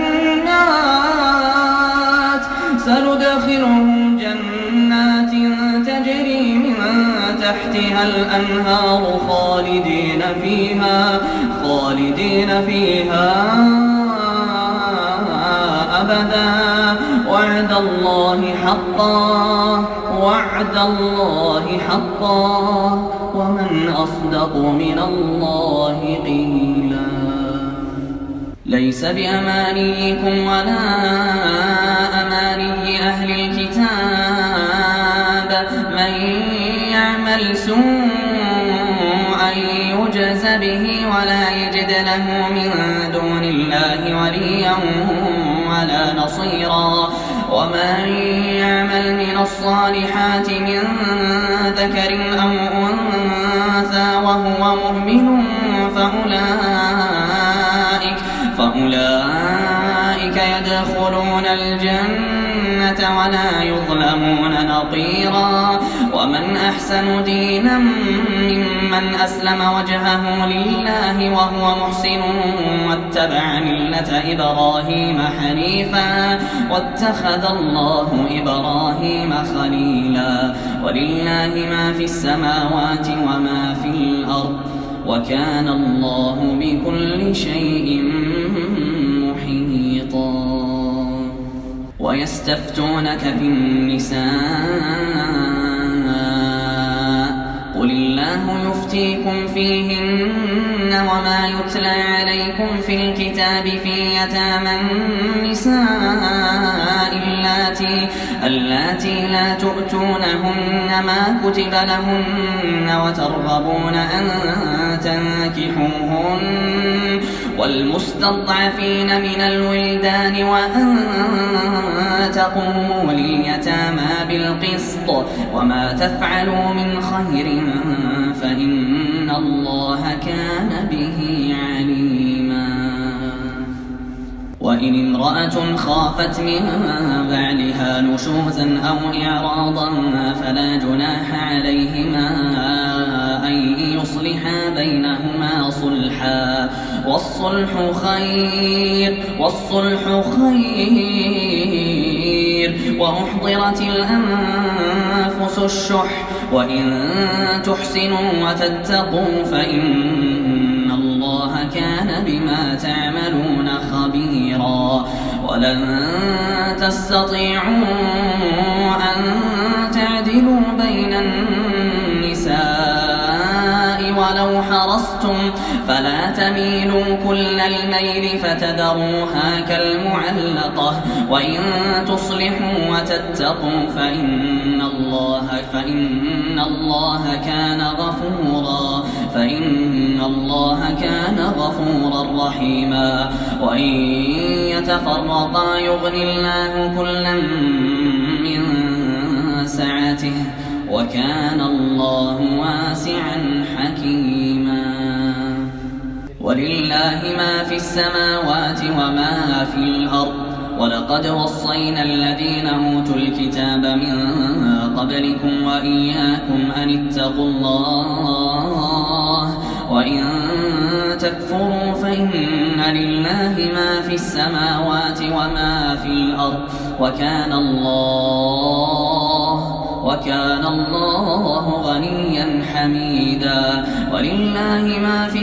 جنات تجري من تحتها الأنهار خالدين فيها أبدا. وعد الله حقا ومن أصدق من الله قيلا. ليس بأمانيكم ولا أماني أهل الكتاب من يعمل سوءا يجز به ولا يجد له من دون الله وليا ولا نصيرا. ومن يعمل من الصالحات من ذكر أو أنثى وهو مؤمن فأولئك يدخلون الجنة ولا يظلمون نقيرا. ومن أحسن دينا ممن أسلم وجهه لله وهو محسن واتبع ملة إبراهيم حنيفا واتخذ الله إبراهيم خليلا. ولله ما في السماوات وما في الأرض وكان الله بكل شيء محيطا. ويستفتونك في النساء قل الله يفتيكم فيهن وما يتلى عليكم في الكتاب في يتامى النساء اللاتي لا تؤتونهن ما كتب لهن وترغبون أن تنكحوهن والمستضعفين من الولدان وأن تقوموا لليتامى بالقسط وما تفعلوا من خير فإن الله كان به عليما. وإن امرأة خافت من بعلها نشوزا أو إعراضا فلا جناح عليهما أن يصلحا بينهما صلحا والصلح خير وأحضرت الأنفس الشح وإن تحسنوا وتتقوا فإن الله كان بما تعملون خبيرا. ولن تستطيعوا أن بين النساء ولو حرصتم فلا تميلوا كل الميل فتذروها كالمعلقة وإن تصلحوا وتتقوا فإن الله كان غفورا رحيما وإن يتفرقا يغني الله كلا من سعته وكان الله واسعا حكيما ولله ما في السماوات وما في الأرض ولقد وصينا الذين أوتوا الكتاب من قبلكم وإياكم أن اتقوا الله وإن تكفروا فإن لله ما في السماوات وما في الأرض وكان الله غنيا حميدا ولله ما في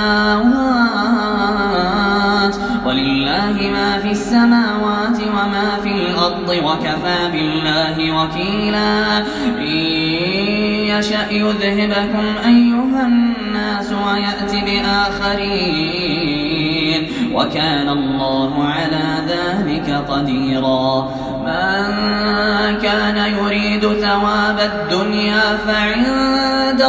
السماوات وما في الأرض وكفى بالله وكيلا إن يشأ يذهبكم أيها الناس ويأتي بآخرين وكان الله على ذلك قديرا من كان يريد ثواب الدنيا فعند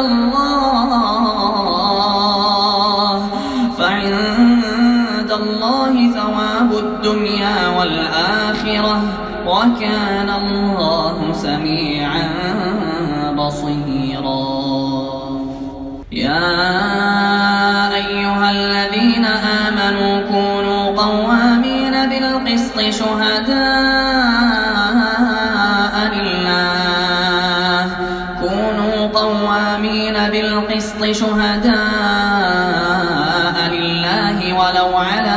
الله ثواب الدنيا والآخرة وكان الله سميعا بصيرا يا أيها الذين آمنوا كونوا قوامين بالقسط شهداء لله ولو على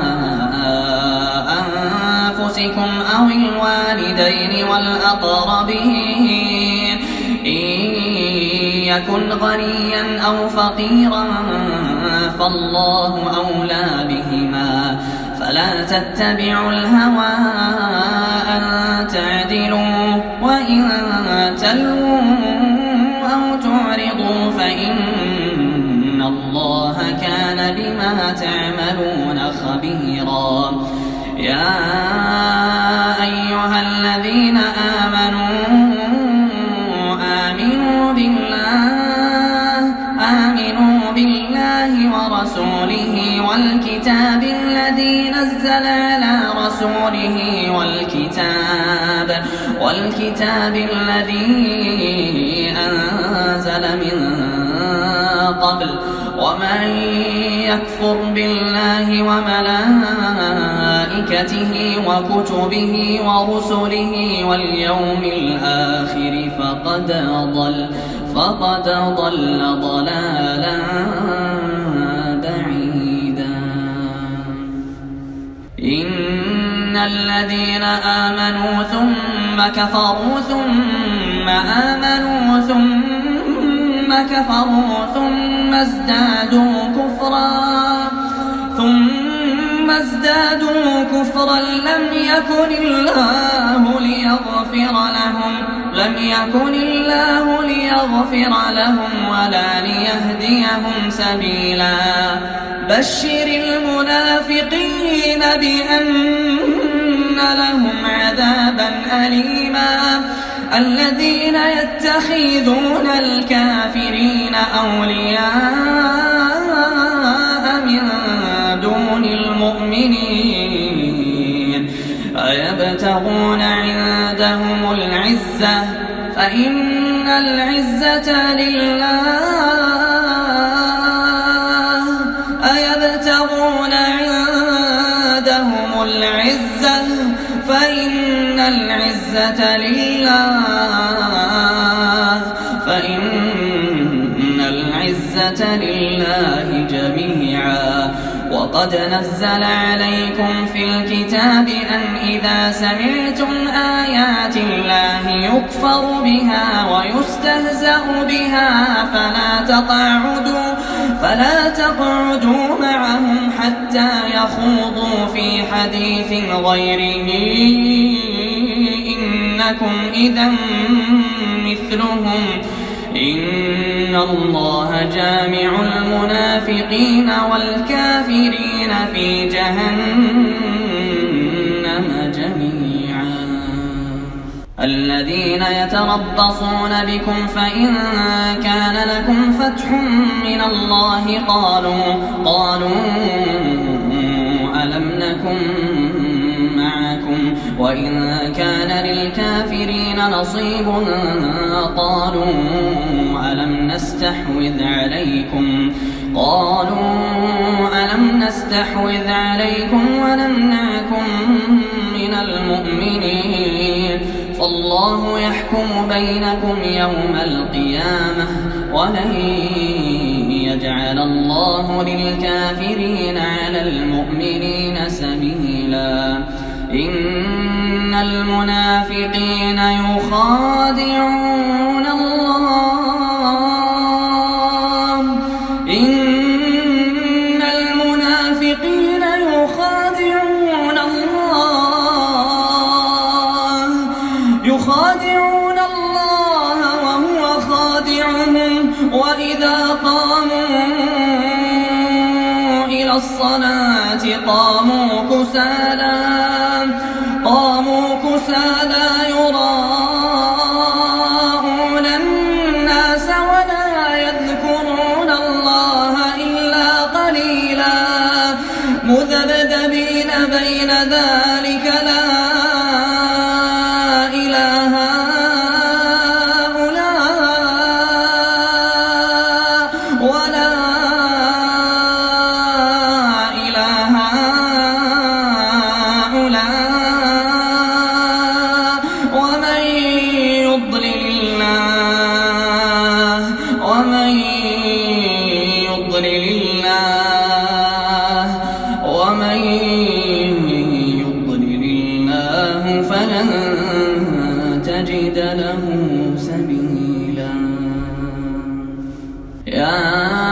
أنفسكم أو الوالدين والأقربين إن يكن غنيا أو فقيرا فالله أولى بهما فلا تتبعوا الهوى أن تعدلوا وإن تلووا أو تعرضوا فإن الله كان بما تعملون خبيرا يا أيها الذين آمنوا آمنوا بالله ورسوله والكتاب الذي نزل على رسوله والكتاب الذي أنزل من قبل ومن يكفر بالله وملائكته وكتبه ورسله واليوم الآخر فقد ضل ضلالا بعيدا إن الذين آمنوا ثم كفروا ثم آمنوا ثم كفروا ثم ازدادوا كفرا لم يكن الله ليغفر لهم ولا ليهديهم سبيلا بشر المنافقين بأن لهم عذابا أليما الذين يتخذون الكافرين أولياء من دون المؤمنين أيبتغون عندهم العزة فإن العزة لله أيبتغون عندهم العزة فإن العزة لله جميعا وقد نزل عليكم في الكتاب أن إذا سمعتم آيات الله يكفر بها ويستهزأ بها فلا تقعدوا معهم حتى يخوضوا في حديث غيره إنكم إذا مثلهم إن الله جامع المنافقين والكافرين في جهنم جميعا. الذين يتربصون بكم فإن كان لكم فتح من الله قالوا ألم نكن معكم وإن كان للكافرين نصيب قالوا ألم نستحوذ عليكم ونمنعكم من المؤمنين فالله يحكم بينكم يوم القيامة ولن يجعل الله للكافرين على المؤمنين سبيلا. إن المنافقين يخادعون الله وهو خادعهم وإذا قاموا إلى الصلاة قاموا كسالى يراءون الناس ولا يذكرون الله إلا قليلا مذبذبين بين ذلك لا ومن يضلل الله فلن تجد له سبيلا. يا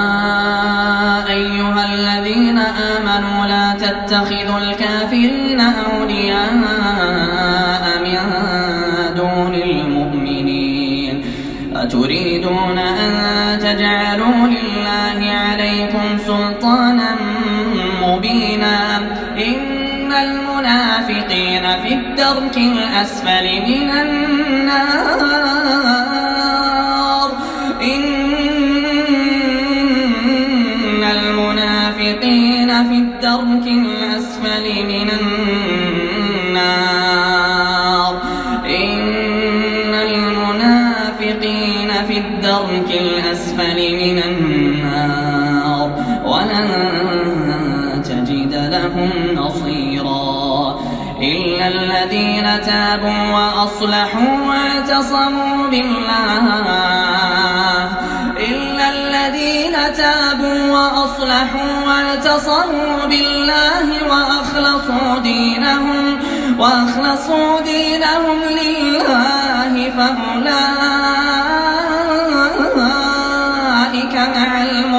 أيها الذين آمنوا لا تتخذوا الكافرين أولياء من دون المؤمنين أتريدون أن تجعلوا لله عليكم سلطانا مبينا. إن المنافقين في الدرك الأسفل من النار. إن المنافقين في الدرك الأسفل من النار. إن المنافقين في الدرك الأسفل من النار ولن تجد لهم نصيرا. إلا الذين تابوا وأصلحوا واعتصموا بالله وأخلصوا دينهم لله فأولئك مع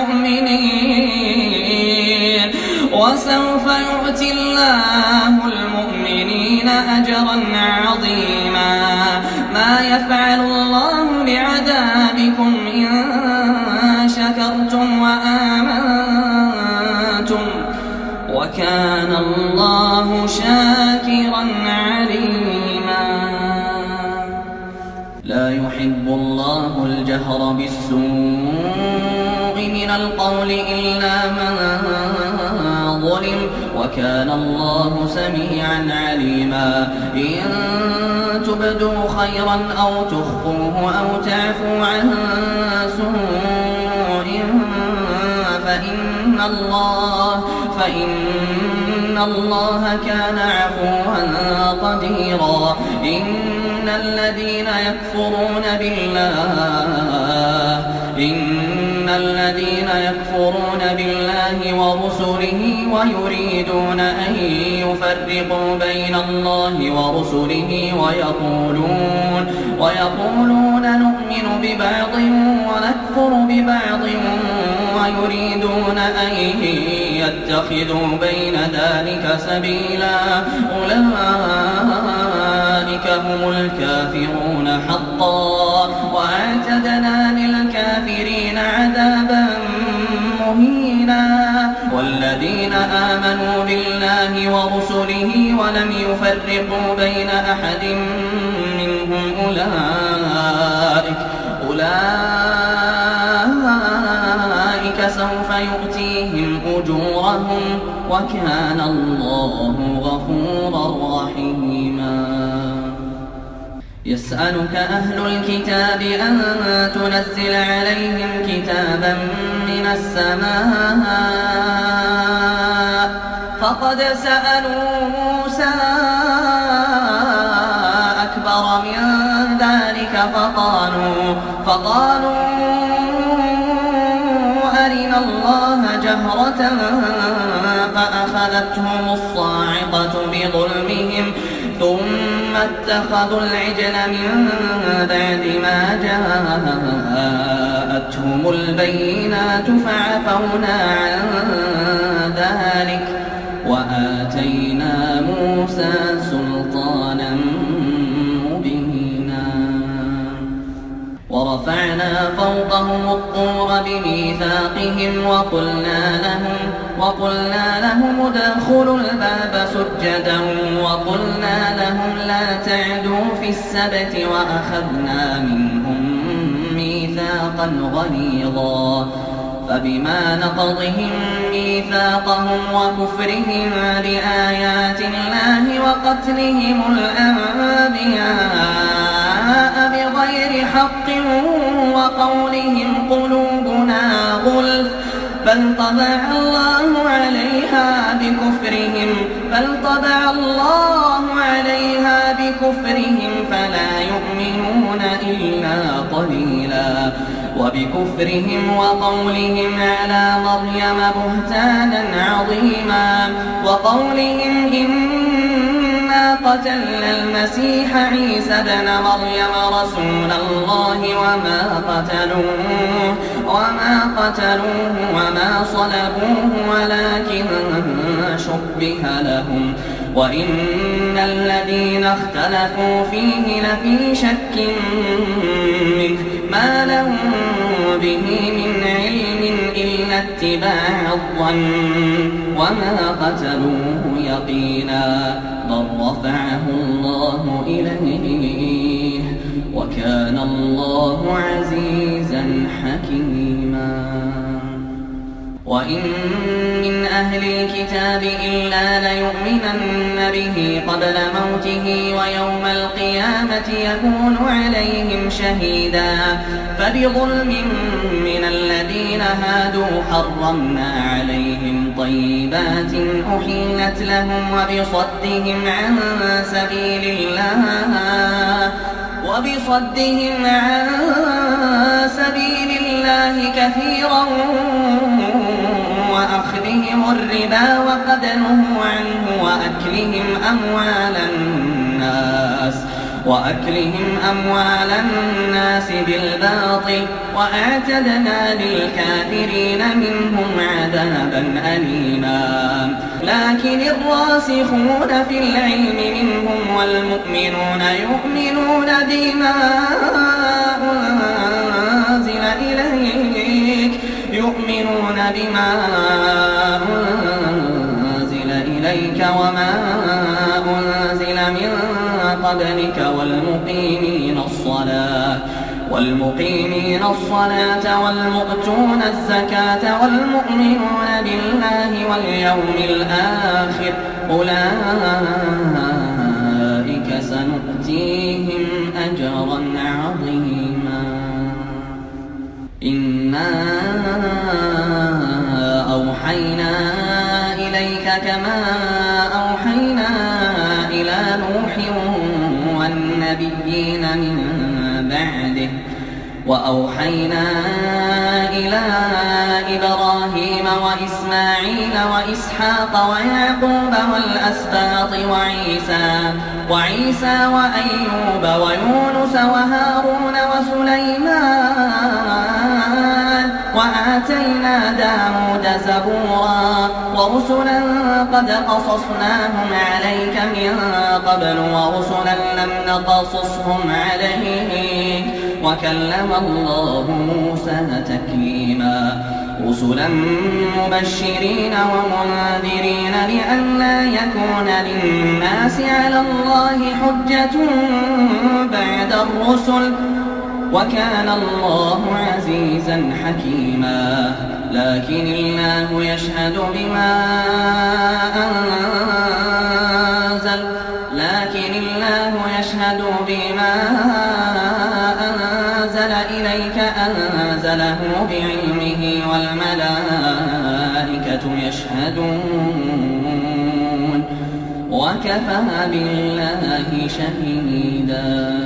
المؤمنين وسوف يؤتي الله المؤمنين أجرا عظيما. ما يفعل الله بعذابكم إن شكرتم وآمنتم وكان الله شاكرا عليما. لا يحب الله الجهر بالسوء من القول إلا من ظلم وكان الله سميعا عليما. إن تبدوا خيرا أو تخفوه أو تعفوا عن سوء فإن الله كان عفوا قديرا. إن الذين يكفرون بالله ورسله ويريدون أن يفرقوا بين الله ورسله ويقولون نؤمن ببعض ونكفر ببعض ويريدون أن يتخذوا بين ذلك سبيلا. أولئك أولئك هم الكافرون حقا وأعتدنا للكافرين عذابا مهينا والذين آمنوا بالله ورسله ولم يفرقوا بين أحد منهم أولئك سوف يؤتيهم أجورهم وكان الله غفورا رحيما. يسألك أهل الكتاب أن تنزل عليهم كتابا من السماء فقد سألوا موسى أكبر من ذلك فقالوا أرنا الله جهرة فأخذتهم الصاعقة بظلمهم ثم اتخذوا العجل من بعد ما جاءتهم البينات فعفونا عن ذلك وآتينا موسى سلطانا مبينا ورفعنا فوقهم الطور بميثاقهم وقلنا لهم ادخلوا الباب سجدا وقلنا لهم لا تعدوا في السبت وأخذنا منهم ميثاقا غليظا فبما نقضهم ميثاقهم وكفرهم بآيات الله وقتلهم الأنبياء بغير حق وقولهم قلوبنا غلف بل طبع الله عليها بكفرهم فلا يؤمنون إلا قليلا وبكفرهم وقولهم على مريم بهتانا عظيما وقولهم إنا قتلنا المسيح عيسى ابن مريم رسول الله وما قتلوه وما صلبوه ولكن شبه لهم وإن الذين اختلفوا فيه لفي شك منه ما لهم به من علم إلا اتباع الظن وما قتلوه يقينا بل رفعه الله إليه وكان الله عزيزا حكيما. وإن من أهل الكتاب إلا ليؤمنن به قبل موته ويوم القيامة يكون عليهم شهيدا فبظلم من الذين هادوا حرمنا عليهم طيبات أحلت لهم وبصدهم عن سبيل الله كثيرا وأخذهم الربا وقد نهوا عنه وأكلهم أموال الناس بالباطل وأعتدنا للكافرين منهم عذابا أليما. لكن الراسخون في العلم منهم والمؤمنون يؤمنون بما أنزل إليك وما أنزل من قبلك والمقيمين الصلاة والمؤتون الزكاة والمؤمنون بالله واليوم الآخر أولئك سنؤتيهم أجرا عظيما. إنا أوحينا إليك كما أوحينا إلى نوح والنبيين من بعده وأوحينا إلى إبراهيم وإسماعيل وإسحاق ويعقوب والأسباط وعيسى وأيوب ويونس وهارون وسليمان وآتينا داود زبورا ورسلا قد قصصناهم عليك من قبل ورسلا لم نقصصهم عليك وكلم الله موسى تكليما رسلا مبشرين ومنذرين لئلا يكون للناس على الله حجة بعد الرسل وكان الله عزيزا حكيما لكن الله يشهد بما أنزل إليك أنزله بعلمه والملائكة يشهدون وكفى بالله شهيدا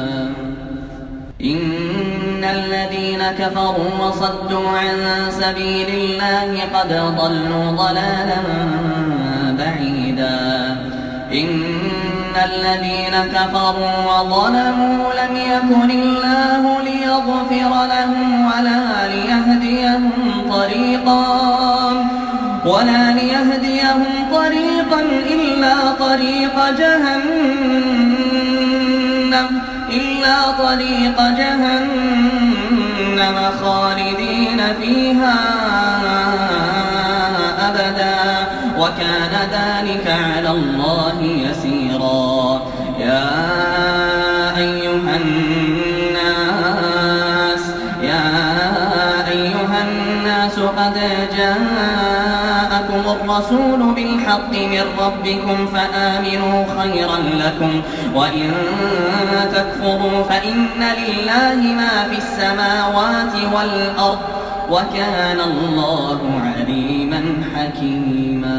إن الذين كفروا وصدوا عن سبيل الله قد ضلوا ضلالا بعيدا إن الذين كفروا وظلموا لم يكن الله ليغفر لهم ولا ليهديهم طريقا إلا طريق جهنم خالدين فيها أبدا وكان ذلك على الله يسيرا يا أيها الناس قد جاءكم الرسول بالحق من ربكم فآمنوا خيرا لكم وإن تكفروا فإن لله ما في السماوات والأرض وكان الله عليما حكيما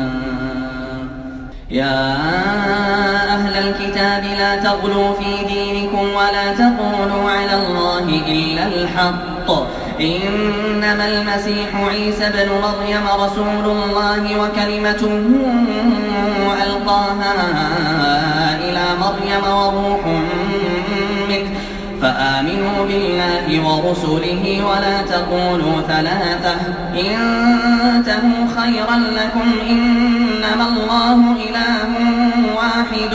يا أهل الكتاب لا تغلوا في دينكم ولا تقولوا على الله إلا الحق إنما المسيح عيسى بن مريم رسول الله وكلمته ألقاها إلى مريم وروح منه فآمنوا بالله ورسله ولا تقولوا ثلاثة انتهوا خيرا لكم إنما الله إله واحد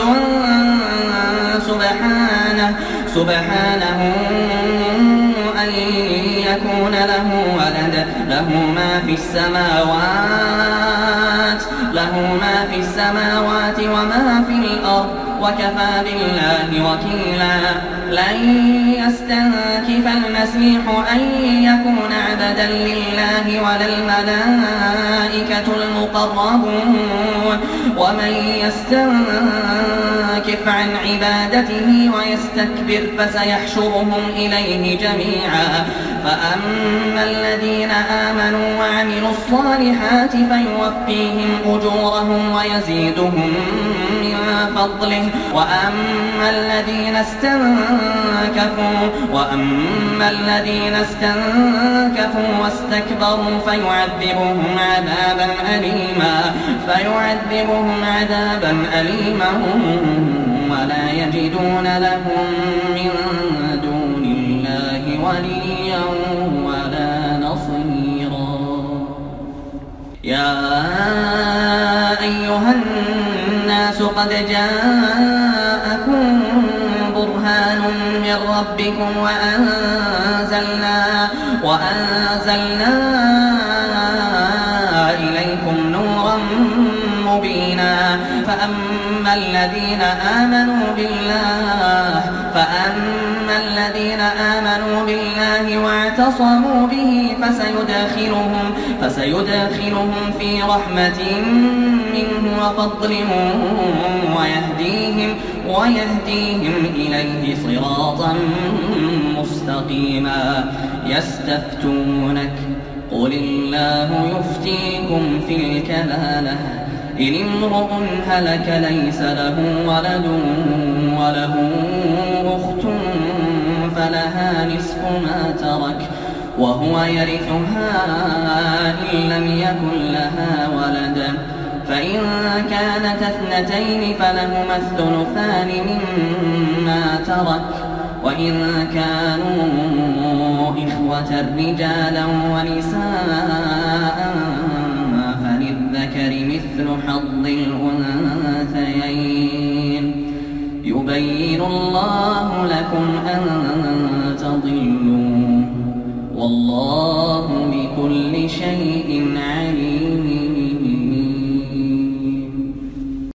سبحانه أن يكون له ولد له ما في السماوات وما في الأرض وكفى بالله وكيلا لن يستنكف المسيح أن يكون عبدا لله ولا الملائكة المقربون ومن يستنكف عن عبادته ويستكبر فسيحشرهم إليه جميعا فأما الذين آمنوا وعملوا الصالحات فيوفيهم أجورهم ويزيدهم من فضله وأما الذين استنكفوا واستكبروا فيعذبهم عذابا أليما ولا يجدون لهم من دون الله وليا ولا نصيرا يا أيها الناس قد جاءكم برهان من ربكم وأنزلنا إليكم نورا مبينا فأما الذين آمنوا بالله واعتصموا به فسيدخلهم في رحمة منه وفضل ويهديهم إليه صراطا مستقيما يستفتونك قل الله يفتيكم في الكلالة إن امرؤ هلك ليس له ولد وله أخت فلها نصف ما ترك وهو يرثها إن لم يكن لها ولد فإن كانت اثنتين فلهما الثلثان مما ترك وإن كانوا إخوة رجالا ونساء فللذكر مثل حظ الأنثيين يبين الله لكم أن تضلوا والله بكل شيء عليم.